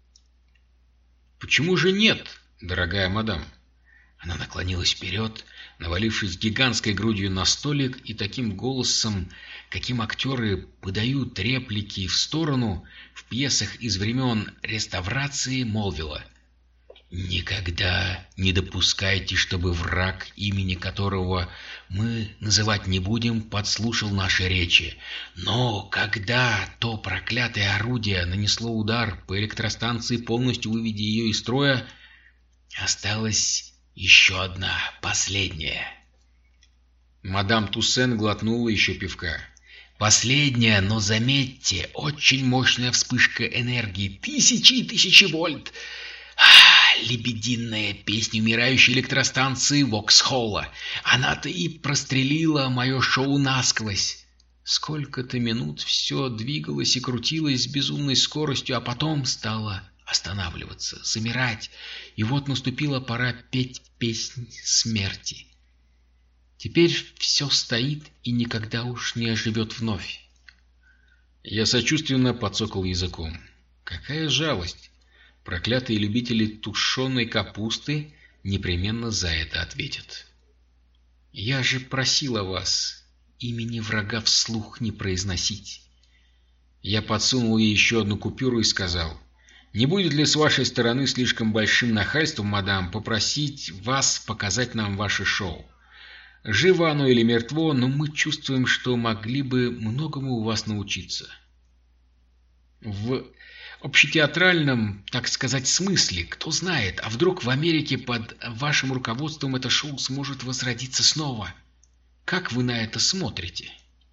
«Почему же нет, дорогая мадам?» Она наклонилась вперед, навалившись гигантской грудью на столик и таким голосом, каким актеры подают реплики в сторону в пьесах из времен реставрации, молвила: «Никогда не допускайте, чтобы враг, имени которого мы называть не будем, подслушал наши речи. Но когда то проклятое орудие нанесло удар по электростанции, полностью выведя ее из строя, осталась еще одна, последняя». Мадам Туссен глотнула еще пивка. «Последняя, но заметьте, очень мощная вспышка энергии, тысячи и тысячи вольт. Лебединая песня умирающей электростанции Воксхолла. Она-то и прострелила мое шоу насквозь. Сколько-то минут все двигалось и крутилось с безумной скоростью, а потом стало останавливаться, замирать. И вот наступила пора петь песнь смерти. Теперь все стоит и никогда уж не оживет вновь». Я сочувственно подсокал языком. Какая жалость! Проклятые любители тушеной капусты непременно за это ответят. «Я же просила вас имени врага вслух не произносить». Я подсунул ей еще одну купюру и сказал: «Не будет ли с вашей стороны слишком большим нахальством, мадам, попросить вас показать нам ваше шоу? Живо оно или мертво, но мы чувствуем, что могли бы многому у вас научиться». В общетеатральном, так сказать, смысле, кто знает, а вдруг в Америке под вашим руководством это шоу сможет возродиться снова? Как вы на это смотрите?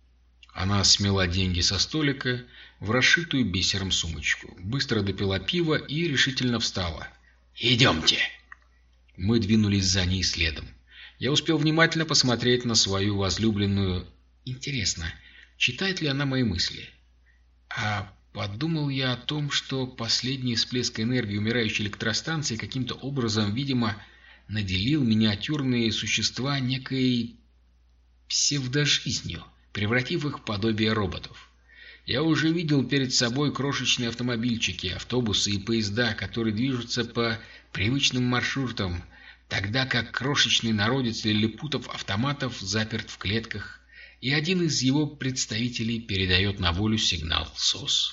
Она смела деньги со столика в расшитую бисером сумочку, быстро допила пиво и решительно встала. «Идемте!» Мы двинулись за ней следом. Я успел внимательно посмотреть на свою возлюбленную. Интересно, читает ли она мои мысли? А подумал я о том, что последний всплеск энергии умирающей электростанции каким-то образом, видимо, наделил миниатюрные существа некой псевдожизнью, превратив их в подобие роботов. Я уже видел перед собой крошечные автомобильчики, автобусы и поезда, которые движутся по привычным маршрутам, тогда как крошечный народец лилипутов-автоматов заперт в клетках, и один из его представителей передает на волю сигнал СОС.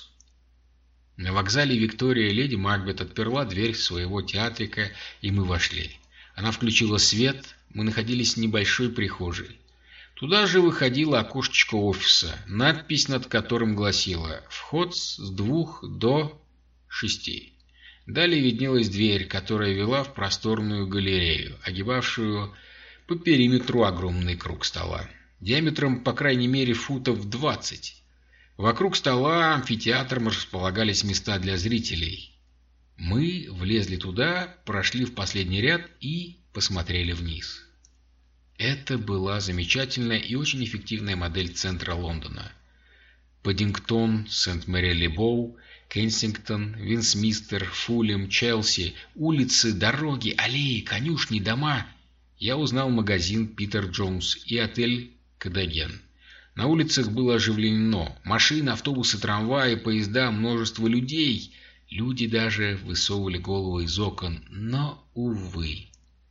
На вокзале Виктория леди Макбет отперла дверь своего театрика, и мы вошли. Она включила свет, мы находились в небольшой прихожей. Туда же выходило окошечко офиса, надпись над которым гласила «Вход с двух до шести». Далее виднелась дверь, которая вела в просторную галерею, огибавшую по периметру огромный круг стола, диаметром по крайней мере футов двадцать. Вокруг стола амфитеатром располагались места для зрителей. Мы влезли туда, прошли в последний ряд и посмотрели вниз. Это была замечательная и очень эффективная модель центра Лондона. Паддингтон, Сент-Мэри-Ле-Боу, Кенсингтон, Винсмистер, Фулем, Челси, улицы, дороги, аллеи, конюшни, дома. Я узнал магазин Питер Джонс и отель Кадаген. На улицах было оживлено. Машины, автобусы, трамваи, поезда, множество людей. Люди даже высовывали головы из окон. Но, увы,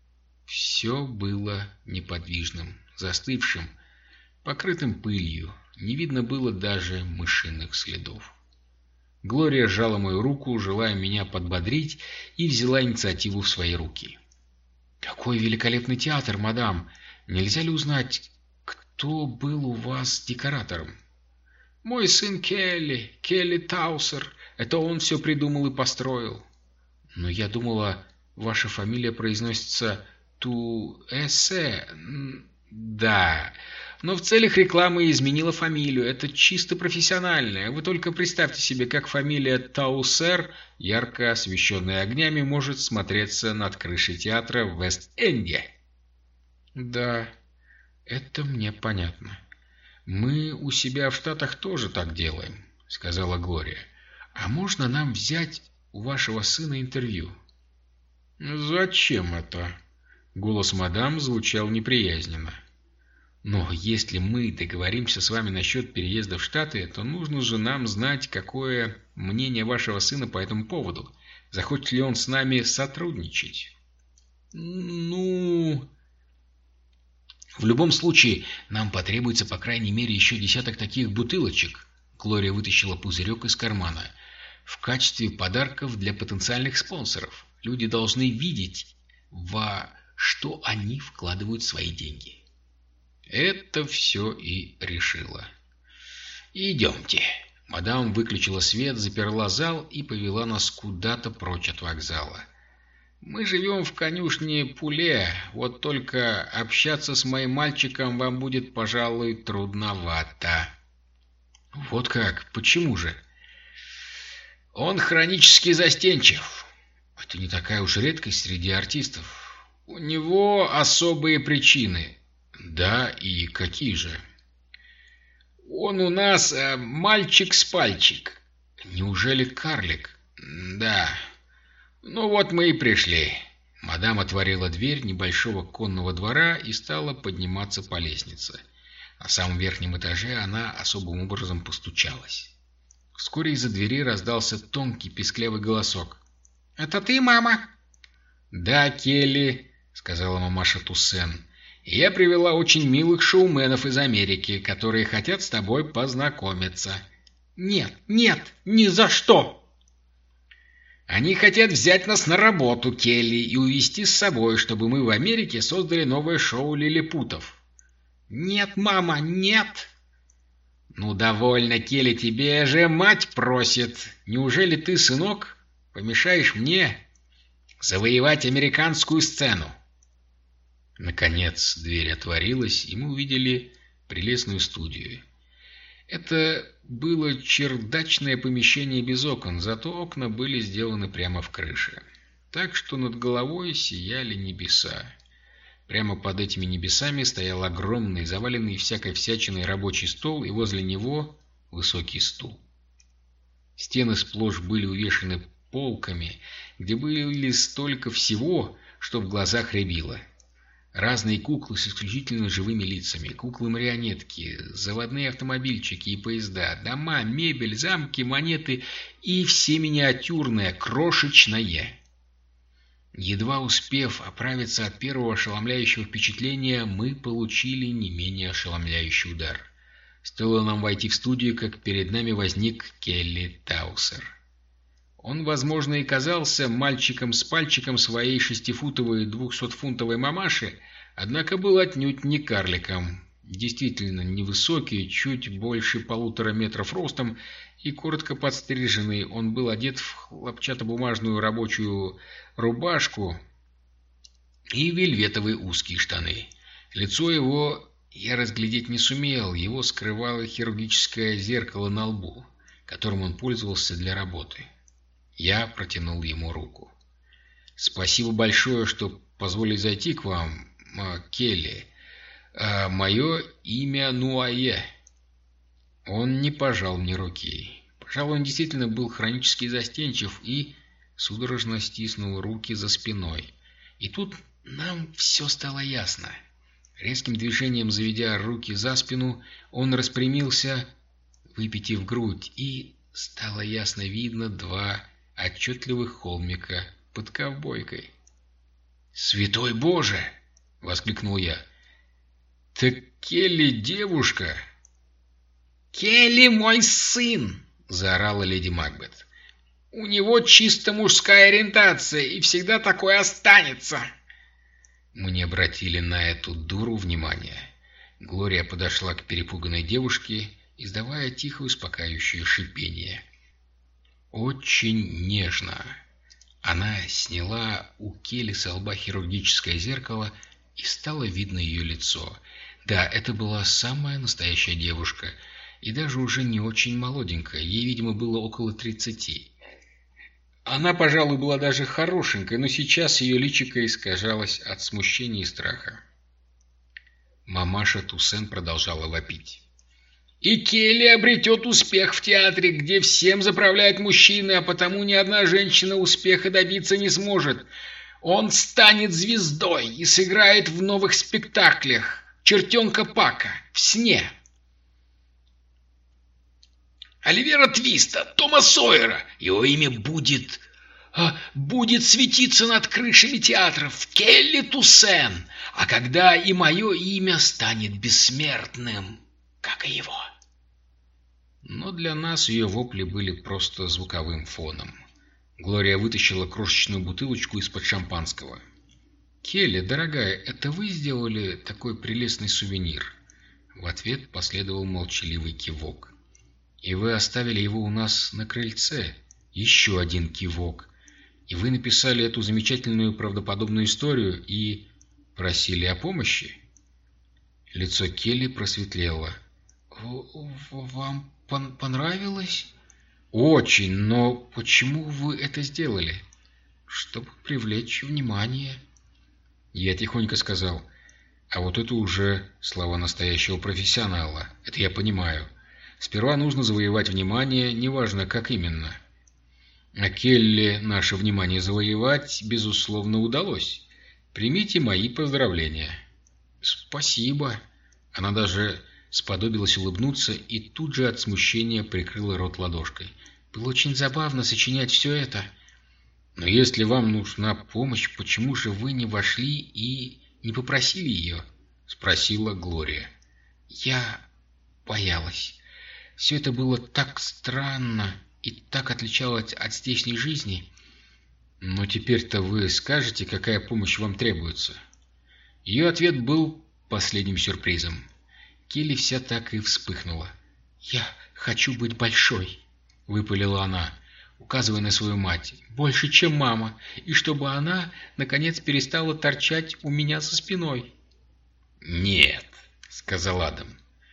все было неподвижным, застывшим, покрытым пылью. Не видно было даже мышиных следов. Глория сжала мою руку, желая меня подбодрить, и взяла инициативу в свои руки. «Какой великолепный театр, мадам! Нельзя ли узнать, кто был у вас декоратором?» «Мой сын Келли, Келли Таусер. Это он все придумал и построил». «Но я думала, ваша фамилия произносится Туэсе». «Да, но в целях рекламы изменила фамилию. Это чисто профессиональное. Вы только представьте себе, как фамилия Таусер, ярко освещенная огнями, может смотреться над крышей театра в Вест-Энде». «Да, это мне понятно. Мы у себя в Штатах тоже так делаем», — сказала Глория. «А можно нам взять у вашего сына интервью?» «Зачем это?» Голос мадам звучал неприязненно. «Но если мы договоримся с вами насчет переезда в Штаты, то нужно же нам знать, какое мнение вашего сына по этому поводу. Захочет ли он с нами сотрудничать?» «Ну...» В любом случае, нам потребуется по крайней мере еще десяток таких бутылочек. Глория вытащила пузырек из кармана. В качестве подарков для потенциальных спонсоров. Люди должны видеть, во что они вкладывают свои деньги. Это все и решило. «Идемте». Мадам выключила свет, заперла зал и повела нас куда-то прочь от вокзала. «Мы живем в конюшне Пуле, вот только общаться с моим мальчиком вам будет, пожалуй, трудновато». «Вот как? Почему же?» «Он хронически застенчив. Это не такая уж редкость среди артистов. У него особые причины». «Да, и какие же?» «Он у нас э, мальчик с пальчик». «Неужели карлик?» «Да. Ну вот мы и пришли». Мадам отворила дверь небольшого конного двора и стала подниматься по лестнице. На самом верхнем этаже она особым образом постучалась. Вскоре из-за двери раздался тонкий писклявый голосок. «Это ты, мама?» «Да, Келли», — сказала мамаша Туссен. «Я привела очень милых шоуменов из Америки, которые хотят с тобой познакомиться». «Нет, нет, ни за что!» «Они хотят взять нас на работу, Келли, и увезти с собой, чтобы мы в Америке создали новое шоу лилипутов». «Нет, мама, нет!» «Ну, довольно, Келли, тебе же мать просит. Неужели ты, сынок, помешаешь мне завоевать американскую сцену?» Наконец дверь отворилась, и мы увидели прелестную студию. Это было чердачное помещение без окон, зато окна были сделаны прямо в крыше. Так что над головой сияли небеса. Прямо под этими небесами стоял огромный, заваленный всякой всячиной рабочий стол, и возле него высокий стул. Стены сплошь были увешаны полками, где были столько всего, что в глазах рябило. Разные куклы с исключительно живыми лицами, куклы-марионетки, заводные автомобильчики и поезда, дома, мебель, замки, монеты и все миниатюрное, крошечное. Едва успев оправиться от первого ошеломляющего впечатления, мы получили не менее ошеломляющий удар. Стоило нам войти в студию, как перед нами возник Келли Таусер. Он, возможно, и казался мальчиком с пальчиком своей шестифутовой двухсотфунтовой мамаши, однако был отнюдь не карликом. Действительно невысокий, чуть больше полутора метров ростом и коротко подстриженный, он был одет в хлопчатобумажную рабочую рубашку и вельветовые узкие штаны. Лицо его я разглядеть не сумел, его скрывало хирургическое зеркало на лбу, которым он пользовался для работы. Я протянул ему руку. «Спасибо большое, что позволили зайти к вам, Келли. А мое имя Нуае». Он не пожал мне руки. Пожалуй, он действительно был хронически застенчив и судорожно стиснул руки за спиной. И тут нам все стало ясно. Резким движением заведя руки за спину, он распрямился, выпитив грудь, и стало ясно видно два отчетливых холмика под ковбойкой. «Святой Боже!» — воскликнул я. «Так Келли девушка!» «Келли мой сын!» — заорала леди Макбет. «У него чисто мужская ориентация, и всегда такой останется!» Мы не обратили на эту дуру внимания. Глория подошла к перепуганной девушке, издавая тихое успокаивающее шипение. Очень нежно она сняла у Келли со лба хирургическое зеркало, и стало видно ее лицо. Да, это была самая настоящая девушка, и даже уже не очень молоденькая, ей, видимо, было около тридцати. Она, пожалуй, была даже хорошенькой, но сейчас ее личико искажалось от смущения и страха. Мамаша Туссен продолжала вопить. «И Келли обретет успех в театре, где всем заправляют мужчины, а потому ни одна женщина успеха добиться не сможет. Он станет звездой и сыграет в новых спектаклях «Чертенка Пака», «В сне», Оливера Твиста, Тома Сойера. Его имя будет а, будет светиться над крышами театров Келли Туссен, а когда и мое имя станет бессмертным, как и его». Но для нас ее вопли были просто звуковым фоном. Глория вытащила крошечную бутылочку из-под шампанского. «Келли, дорогая, это вы сделали такой прелестный сувенир?» В ответ последовал молчаливый кивок. «И вы оставили его у нас на крыльце?» Еще один кивок. «И вы написали эту замечательную правдоподобную историю и просили о помощи?» Лицо Келли просветлело. «Вам понравилось?» «Очень, но почему вы это сделали?» «Чтобы привлечь внимание». Я тихонько сказал: «А вот это уже слова настоящего профессионала. Это я понимаю. Сперва нужно завоевать внимание, неважно, как именно». А Келли наше внимание завоевать, безусловно, удалось. Примите мои поздравления. «Спасибо». Она даже сподобилась улыбнуться и тут же от смущения прикрыла рот ладошкой. «Было очень забавно сочинять все это». «Но если вам нужна помощь, почему же вы не вошли и не попросили ее?» — спросила Глория. «Я боялась. Все это было так странно и так отличалось от здешней жизни». «Но теперь-то вы скажете, какая помощь вам требуется?» Ее ответ был последним сюрпризом. Келли вся так и вспыхнула. «Я хочу быть большой», — выпалила она, указывая на свою мать, «больше, чем мама, и чтобы она, наконец, перестала торчать у меня за спиной». «Нет», — сказал Адам.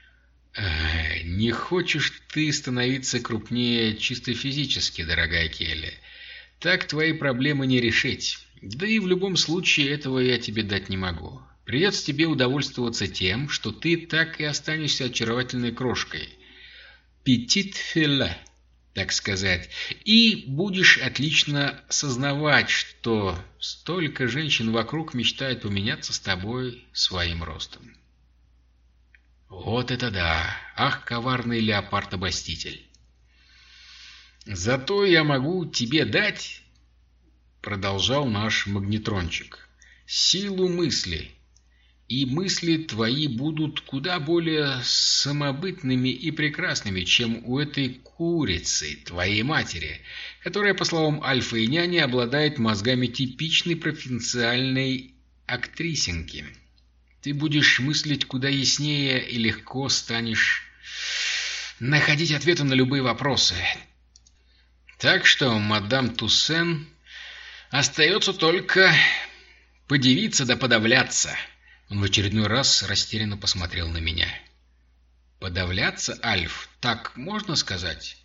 «Э, «Не хочешь ты становиться крупнее чисто физически, дорогая Келли. Так твои проблемы не решить. Да и в любом случае этого я тебе дать не могу. Придется тебе удовольствоваться тем, что ты так и останешься очаровательной крошкой. Петит филе, так сказать. И будешь отлично сознавать, что столько женщин вокруг мечтают поменяться с тобой своим ростом». Вот это да! Ах, коварный леопард-обольститель! «Зато я могу тебе дать, — продолжал наш магнетрончик, — силу мысли. И мысли твои будут куда более самобытными и прекрасными, чем у этой курицы, твоей матери, которая, по словам Альфа и Няни, обладает мозгами типичной провинциальной актрисенки. Ты будешь мыслить куда яснее и легко станешь находить ответы на любые вопросы. Так что, мадам Туссен, остается только подивиться да подавляться». Он в очередной раз растерянно посмотрел на меня. «Подавляться, Альф, так можно сказать?»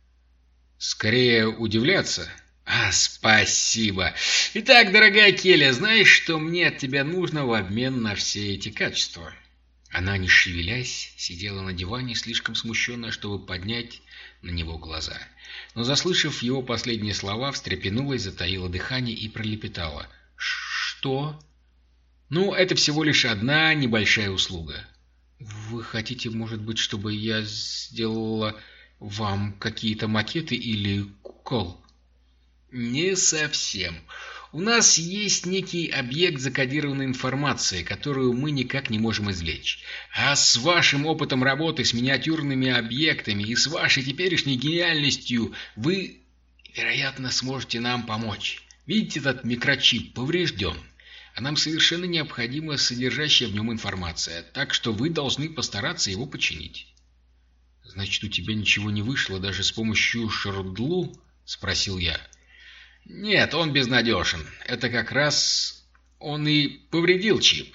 «Скорее удивляться». «А, спасибо. Итак, дорогая Келли, знаешь, что мне от тебя нужно в обмен на все эти качества?» Она, не шевелясь, сидела на диване, слишком смущенная, чтобы поднять на него глаза. Но, заслышав его последние слова, встрепенулась, затаила дыхание и пролепетала: «Что?» «Ну, это всего лишь одна небольшая услуга». «Вы хотите, может быть, чтобы я сделала вам какие-то макеты или кукол?» «Не совсем. У нас есть некий объект закодированной информации, которую мы никак не можем извлечь. А с вашим опытом работы с миниатюрными объектами и с вашей теперешней гениальностью вы, вероятно, сможете нам помочь. Видите, этот микрочип поврежден. А нам совершенно необходима содержащая в нем информация, так что вы должны постараться его починить». «Значит, у тебя ничего не вышло даже с помощью Шордлу?» — спросил я. «Нет, он безнадежен. Это как раз он и повредил чип».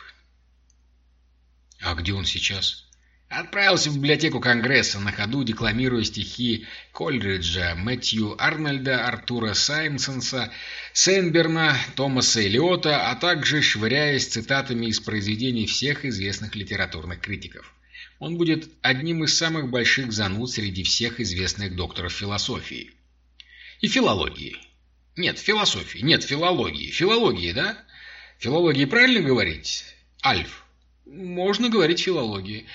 «А где он сейчас?» «Отправился в библиотеку Конгресса, на ходу декламируя стихи Кольриджа, Мэтью Арнольда, Артура Саймонса, Сенберна, Томаса Элиота, а также швыряясь цитатами из произведений всех известных литературных критиков. Он будет одним из самых больших зануд среди всех известных докторов философии. И филологии. Нет, философии. Нет, филологии. Филологии, да? Филологии правильно говорить, Альф?» «Можно говорить филологии».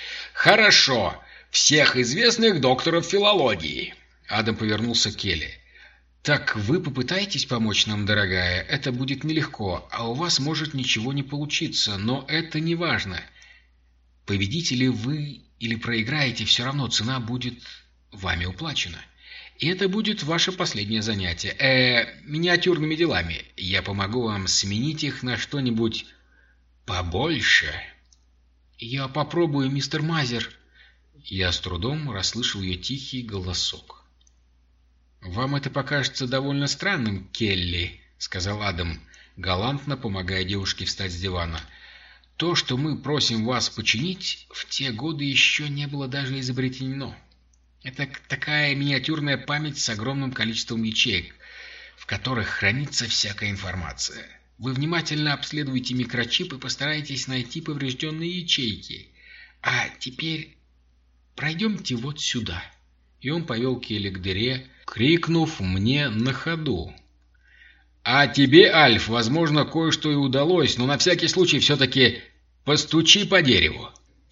«Хорошо. Всех известных докторов филологии». Адам повернулся к Келли. «Так вы попытаетесь помочь нам, дорогая? Это будет нелегко, а у вас может ничего не получиться, но это не важно. Победите ли вы или проиграете, все равно цена будет вами уплачена. И это будет ваше последнее занятие. Э, миниатюрными делами. Я помогу вам сменить их на что-нибудь побольше». «Я попробую, мистер Мазер». Я с трудом расслышал ее тихий голосок. «Вам это покажется довольно странным, Келли», — сказал Адам, галантно помогая девушке встать с дивана. «То, что мы просим вас починить, в те годы еще не было даже изобретено. Это такая миниатюрная память с огромным количеством ячеек, в которых хранится всякая информация. Вы внимательно обследуете микрочип и постараетесь найти поврежденные ячейки. А теперь пройдемте вот сюда». И он повел Келли к дыре, крикнув мне на ходу: «А тебе, Альф, возможно, кое-что и удалось, но на всякий случай все-таки постучи по дереву».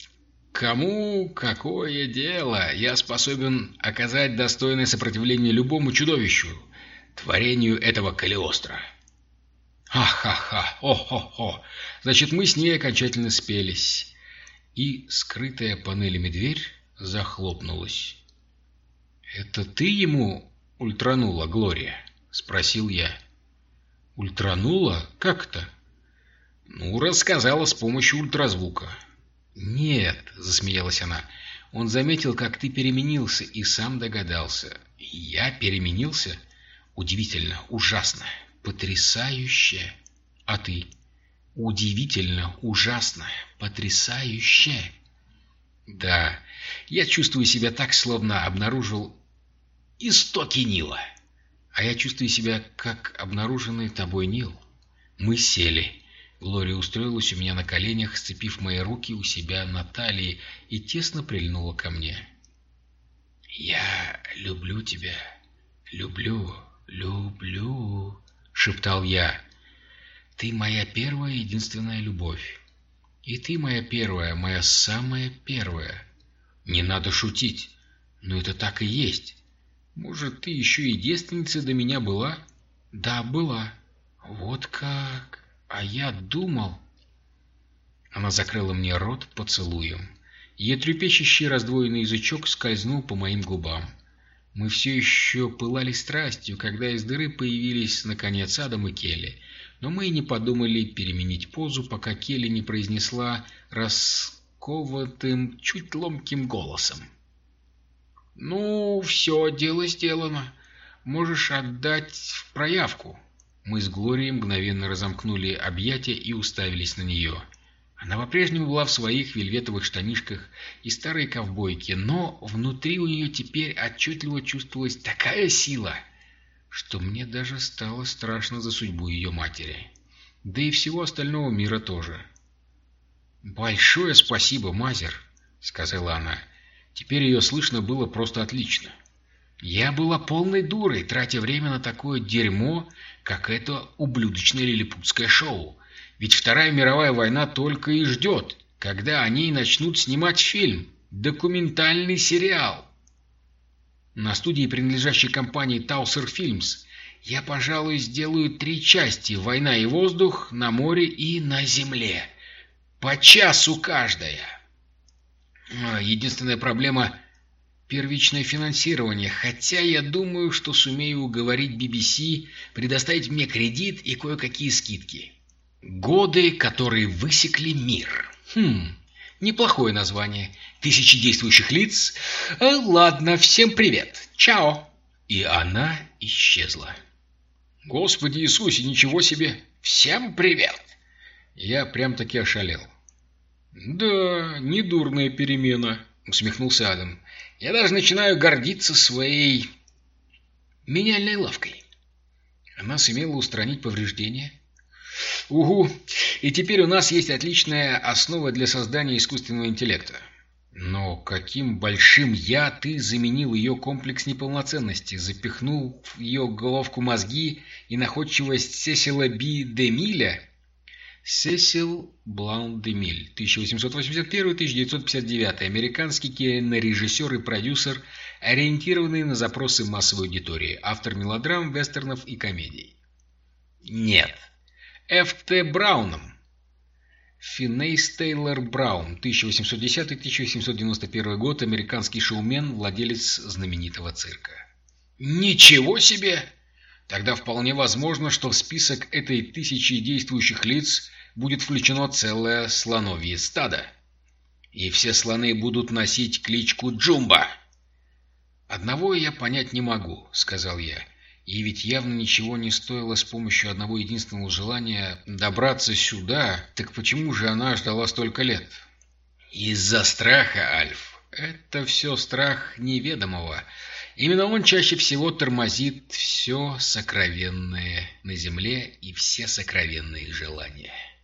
Кому какое дело? Я способен оказать достойное сопротивление любому чудовищу, творению этого Калиостро. Ха-ха-ха, о-хо-хо. Значит, мы с ней окончательно спелись. И скрытая панелями дверь захлопнулась. «Это ты ему ультранула, Глория?» — спросил я. «Ультранула? Как это?» «Ну, рассказала с помощью ультразвука». «Нет», — засмеялась она, — «он заметил, как ты переменился, и сам догадался». «Я переменился? Удивительно, ужасно, потрясающе. А ты?» «Удивительно, ужасно, потрясающе». «Да, я чувствую себя так, словно обнаружил истоки Нила». «А я чувствую себя, как обнаруженный тобой Нил». Мы сели. Глория устроилась у меня на коленях, сцепив мои руки у себя на талии, и тесно прильнула ко мне. «Я люблю тебя, люблю, люблю», — шептал я. «Ты моя первая и единственная любовь. И ты моя первая, моя самая первая». «Не надо шутить, но это так и есть. Может, ты еще и девственницей до меня была?» «Да, была». «Вот как? А я думал...» Она закрыла мне рот поцелуем. Ее трепещущий раздвоенный язычок скользнул по моим губам. Мы все еще пылали страстью, когда из дыры появились, наконец, Адам и Келли. Но мы и не подумали переменить позу, пока Келли не произнесла расковатым, чуть ломким голосом: «Ну, все, дело сделано. Можешь отдать в проявку». Мы с Глорией мгновенно разомкнули объятия и уставились на нее. Она по-прежнему была в своих вельветовых штанишках и старой ковбойке, но внутри у нее теперь отчетливо чувствовалась такая сила, что мне даже стало страшно за судьбу ее матери. Да и всего остального мира тоже. «Большое спасибо, Мазер», — сказала она. Теперь ее слышно было просто отлично. «Я была полной дурой, тратя время на такое дерьмо, как это ублюдочное лилипутское шоу. Ведь Вторая мировая война только и ждет, когда они начнут снимать фильм, документальный сериал. На студии, принадлежащей компании Таусер Фильмс, я, пожалуй, сделаю три части: «Война и воздух», «На море» и «На земле». По часу каждая. Единственная проблема — первичное финансирование, хотя я думаю, что сумею уговорить би би си предоставить мне кредит и кое-какие скидки. «Годы, которые высекли мир». Хм, неплохое название. Тысячи действующих лиц. А, ладно, всем привет. Чао. И она исчезла. Господи Иисусе, ничего себе. Всем привет. Я прям-таки ошалел. «Да, недурная перемена», — усмехнулся Адам. «Я даже начинаю гордиться своей меняльной лавкой». Она сумела устранить повреждения. «Угу, и теперь у нас есть отличная основа для создания искусственного интеллекта». Но каким большим «я» ты заменил ее комплекс неполноценности, запихнул в ее головку мозги и находчивость Сесила Би де Миля? Сесил Блан де Миль, тысяча восемьсот восемьдесят первый — тысяча девятьсот пятьдесят девятый, американский кинорежиссер и продюсер, ориентированный на запросы массовой аудитории, автор мелодрам, вестернов и комедий. Нет. Ф Т Брауном. Финейс Тейлор Браун, тысяча восемьсот десятый — тысяча восемьсот девяносто первый год, американский шоумен, владелец знаменитого цирка. Ничего себе! Тогда вполне возможно, что в список этой тысячи действующих лиц будет включено целое слоновье стадо. И все слоны будут носить кличку Джумба. «Одного я понять не могу», — сказал я. «И ведь явно ничего не стоило с помощью одного единственного желания добраться сюда. Так почему же она ждала столько лет?» «Из-за страха, Альф. Это все страх неведомого. Именно он чаще всего тормозит все сокровенное на земле и все сокровенные желания».